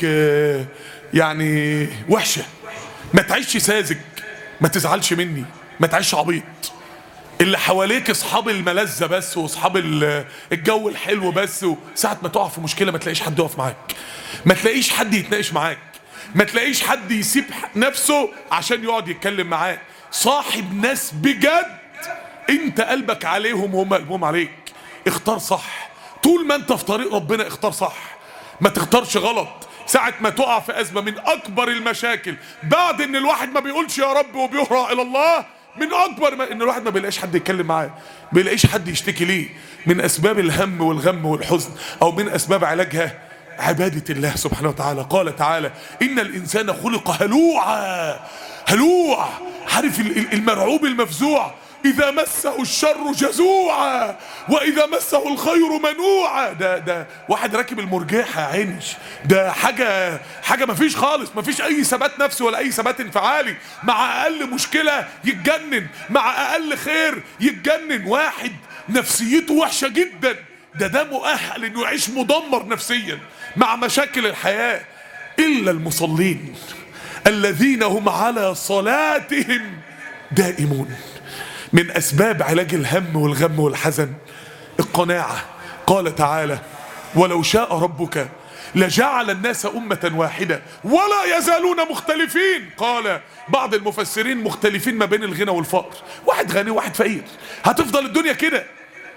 يعني وحشه، ما تعيش ساذج، ما تزعلش مني، ما تعيش عبيط. اللي حواليك اصحاب الملذه بس واصحاب الجو الحلو بس، وساعه ما تقع في مشكله ما تلاقيش حد يقف معاك، ما تلاقيش حد يتناقش معاك، ما تلاقيش حد يسيب نفسه عشان يقعد يتكلم معاك. صاحب ناس بجد انت قلبك عليهم وهم قلبهم عليك. اختار صح، طول ما انت في طريق ربنا اختار صح، ما تختارش غلط. ساعة ما تقع في أزمة من أكبر المشاكل بعد إن الواحد ما بيقولش يا رب وبيهرع إلى الله، من أكبر ما إن الواحد ما بيلاقيش حد يتكلم معاه، ما بيلاقيش حد يشتكي ليه. من أسباب الهم والغم والحزن أو من أسباب علاجها عبادة الله سبحانه وتعالى. قال تعالى إن الإنسان خلق هلوعا. هلوع، عارف المرعوب المفزوع، إذا مسه الشر جزوعا وإذا مسه الخير منوعا. ده واحد راكب المرجحة يا عيني، ده حاجة مفيش خالص، مفيش أي ثبات نفسي ولا أي ثبات انفعالي. مع أقل مشكلة يتجنن، مع أقل خير يتجنن. واحد نفسيته وحشة جدا، ده مؤهل إنه يعيش مدمر نفسيا مع مشاكل الحياة. إلا المصلين الذين هم على صلاتهم دائمون. من أسباب علاج الهم والغم والحزن القناعة. قال تعالى ولو شاء ربك لجعل الناس أمة واحدة ولا يزالون مختلفين. قال بعض المفسرين مختلفين ما بين الغنى والفقر، واحد غني وواحد فقير، هتفضل الدنيا كده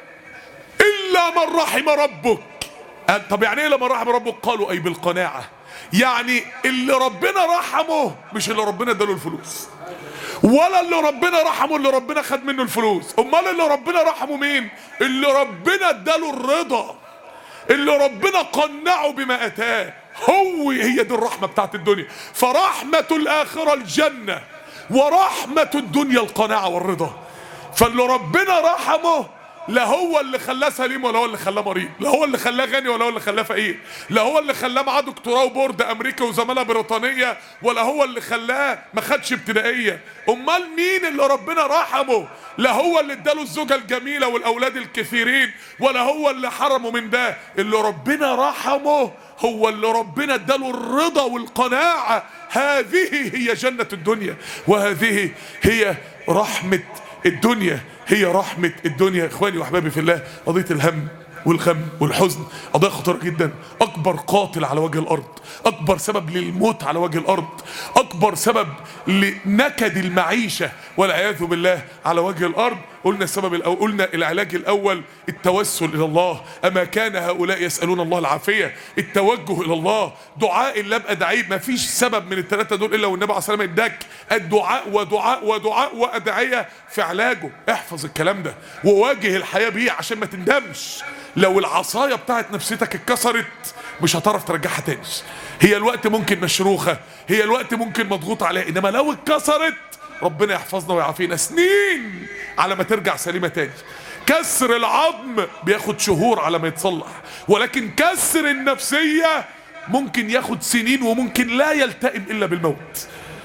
إلا من رحم ربك. طب يعني ايه لما رحم ربك؟ قالوا أي بالقناعة، يعني اللي ربنا رحمه مش اللي ربنا اداله الفلوس، ولا اللي ربنا رحمه اللي ربنا خد منه الفلوس. امال اللي ربنا رحمه مين؟ اللي ربنا اداله الرضا، اللي ربنا قنعه بما اتاه. هي دي الرحمة بتاعت الدنيا. فرحمة الآخرة الجنة، ورحمة الدنيا القناعة والرضا. فاللي ربنا رحمه لا هو اللي خلاه سليم ولا هو اللي خلاه مريض، لا هو اللي خلاه غني ولا هو اللي خلاه فقير، لا هو اللي خلاه معاه دكتوراه وبورد امريكا وزمالة بريطانية، ولا هو اللي خلاه ما خدش ابتدائية. امال مين اللي ربنا رحمه؟ لا هو اللي اداله الزوجة الجميلة والاولاد الكثيرين، ولا هو اللي حرمه من ده. اللي ربنا رحمه هو اللي ربنا اداله الرضا والقناعة. هذه هي جنة الدنيا، وهذه هي رحمة الدنيا، هي رحمة الدنيا. اخواني واحبابي في الله، قضية الهم والغم والحزن قضية خطيرة جدا، اكبر قاتل على وجه الارض، اكبر سبب للموت على وجه الارض، اكبر سبب لنكد المعيشة والعياذ بالله على وجه الارض. قلنا السبب الاول، قلنا العلاج الاول التوسل الى الله. اما كان هؤلاء يسألون الله العافية، التوجه الى الله، دعاء لا بأدعيه. ما فيش سبب من الثلاثة دول الا والنبي عليه الصلاة والسلام اداك الدعاء ودعاء ودعاء وأدعية في علاجه. احفظ الكلام ده وواجه الحياة بيه عشان ما تندمش. لو العصاية بتاعت نفسيتك اتكسرت مش هتعرف ترجعها تاني. هي الوقت ممكن مشروخة، هي الوقت ممكن مضغوط عليها، انما لو اتكسرت ربنا يحفظنا ويعافينا سنين على ما ترجع سليمة تاني. كسر العظم بياخد شهور على ما يتصلح، ولكن كسر النفسية ممكن ياخد سنين وممكن لا يلتئم الا بالموت.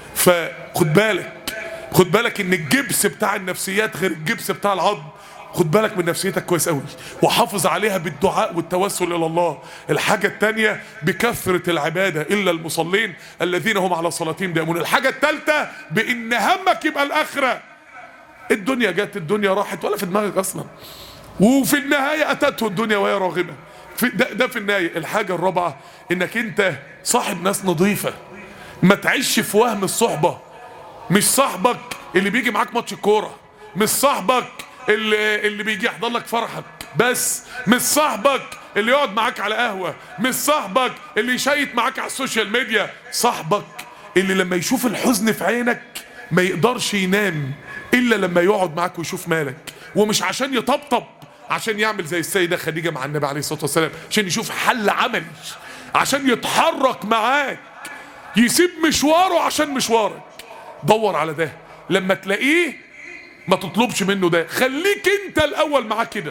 فخد بالك، خد بالك ان الجبس بتاع النفسيات غير الجبس بتاع العظم. خد بالك من نفسيتك كويس قوي، وحافظ عليها بالدعاء والتوسل الى الله. الحاجة التانية بكثرة العبادة، الا المصلين الذين هم على صلاتهم دائمون. الحاجة التالتة بان همك يبقى الاخرة. الدنيا جت، الدنيا راحت، ولا في دماغك اصلا، وفي النهاية اتته الدنيا وهي راغمة. ده في النهاية. الحاجة الرابعة انك انت صاحب ناس نظيفة، ما تعيش في وهم الصحبة. مش صاحبك اللي بيجي معاك ماتش الكورة، مش صاحبك اللي بيجي يحضر لك فرحك بس، مش صاحبك اللي يقعد معاك على قهوة، مش صاحبك اللي يشيت معاك على السوشيال ميديا. صاحبك اللي لما يشوف الحزن في عينك ما يقدرش ينام الا لما يقعد معاك ويشوف مالك، ومش عشان يطبطب، عشان يعمل زي السيدة خديجة مع النبي عليه الصلاة والسلام، عشان يشوف حل عملي، عشان يتحرك معاك، يسيب مشواره عشان مشوارك. دور على ده، لما تلاقيه ما تطلبش منه ده، خليك انت الاول معاه كده،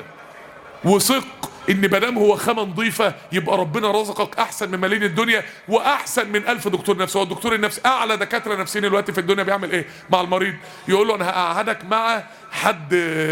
وثق ان مادام هو خامة نظيفة يبقى ربنا رزقك احسن من ملايين الدنيا، واحسن من 1000 دكتور نفسي. هو الدكتور النفسي اعلى دكاترة نفسيين دلوقتي في الدنيا بيعمل ايه مع المريض؟ يقول له انا هقعدك مع حد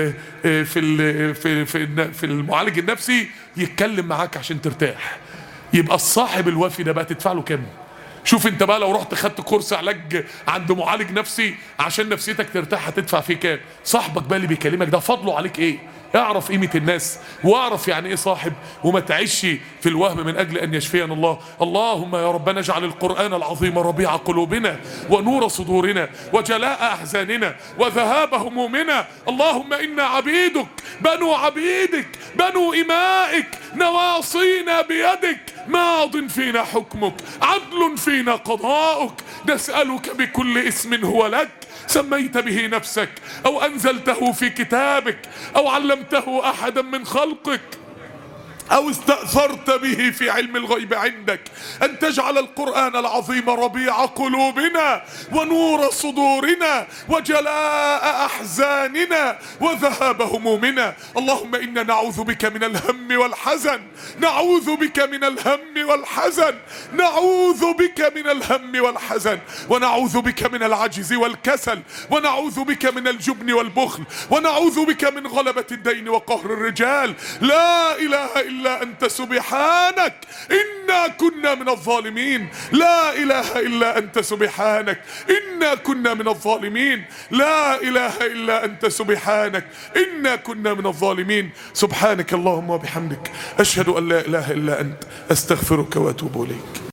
في المعالج النفسي يتكلم معاك عشان ترتاح. يبقى الصاحب الوفي ده بقى تدفع له كام؟ شوف انت بقى لو رحت خدت كورس علاج عند معالج نفسي عشان نفسيتك ترتاح هتدفع فيه كام؟ صاحبك بقى اللي بيكلمك ده فضله عليك ايه؟ اعرف قيمة الناس، واعرف يعني ايه صاحب، وما تعيش في الوهم من اجل ان يشفينا الله. اللهم يا ربنا اجعل القرآن العظيم ربيع قلوبنا ونور صدورنا وجلاء احزاننا وذهاب همومنا. اللهم انا عبيدك بنو عبيدك بنو امائك نواصينا بيدك ماض فينا حكمك عدل فينا قضاؤك. نسألك بكل اسم هو لك سميت به نفسك أو أنزلته في كتابك أو علمته أحدا من خلقك أو استأثرت به في علم الغيب عندك أن تجعل القرآن العظيم ربيع قلوبنا ونور صدورنا وجلاء أحزاننا وذهاب همومنا. اللهم إنا نعوذ بك من الهم والحزن، نعوذ بك من الهم والحزن، نعوذ بك من الهم والحزن، ونعوذ بك من العجز والكسل، ونعوذ بك من الجبن والبخل، ونعوذ بك من غلبة الدين وقهر الرجال. لا إله إلا إلا أنت سبحانك إنا كنا من الظالمين. لا إله إلا أنت سبحانك إنا كنا من الظالمين. لا إله إلا أنت سبحانك إنا كنا من الظالمين. سبحانك اللهم وبحمدك أشهد أن لا إله إلا أنت أستغفرك وأتوب إليك.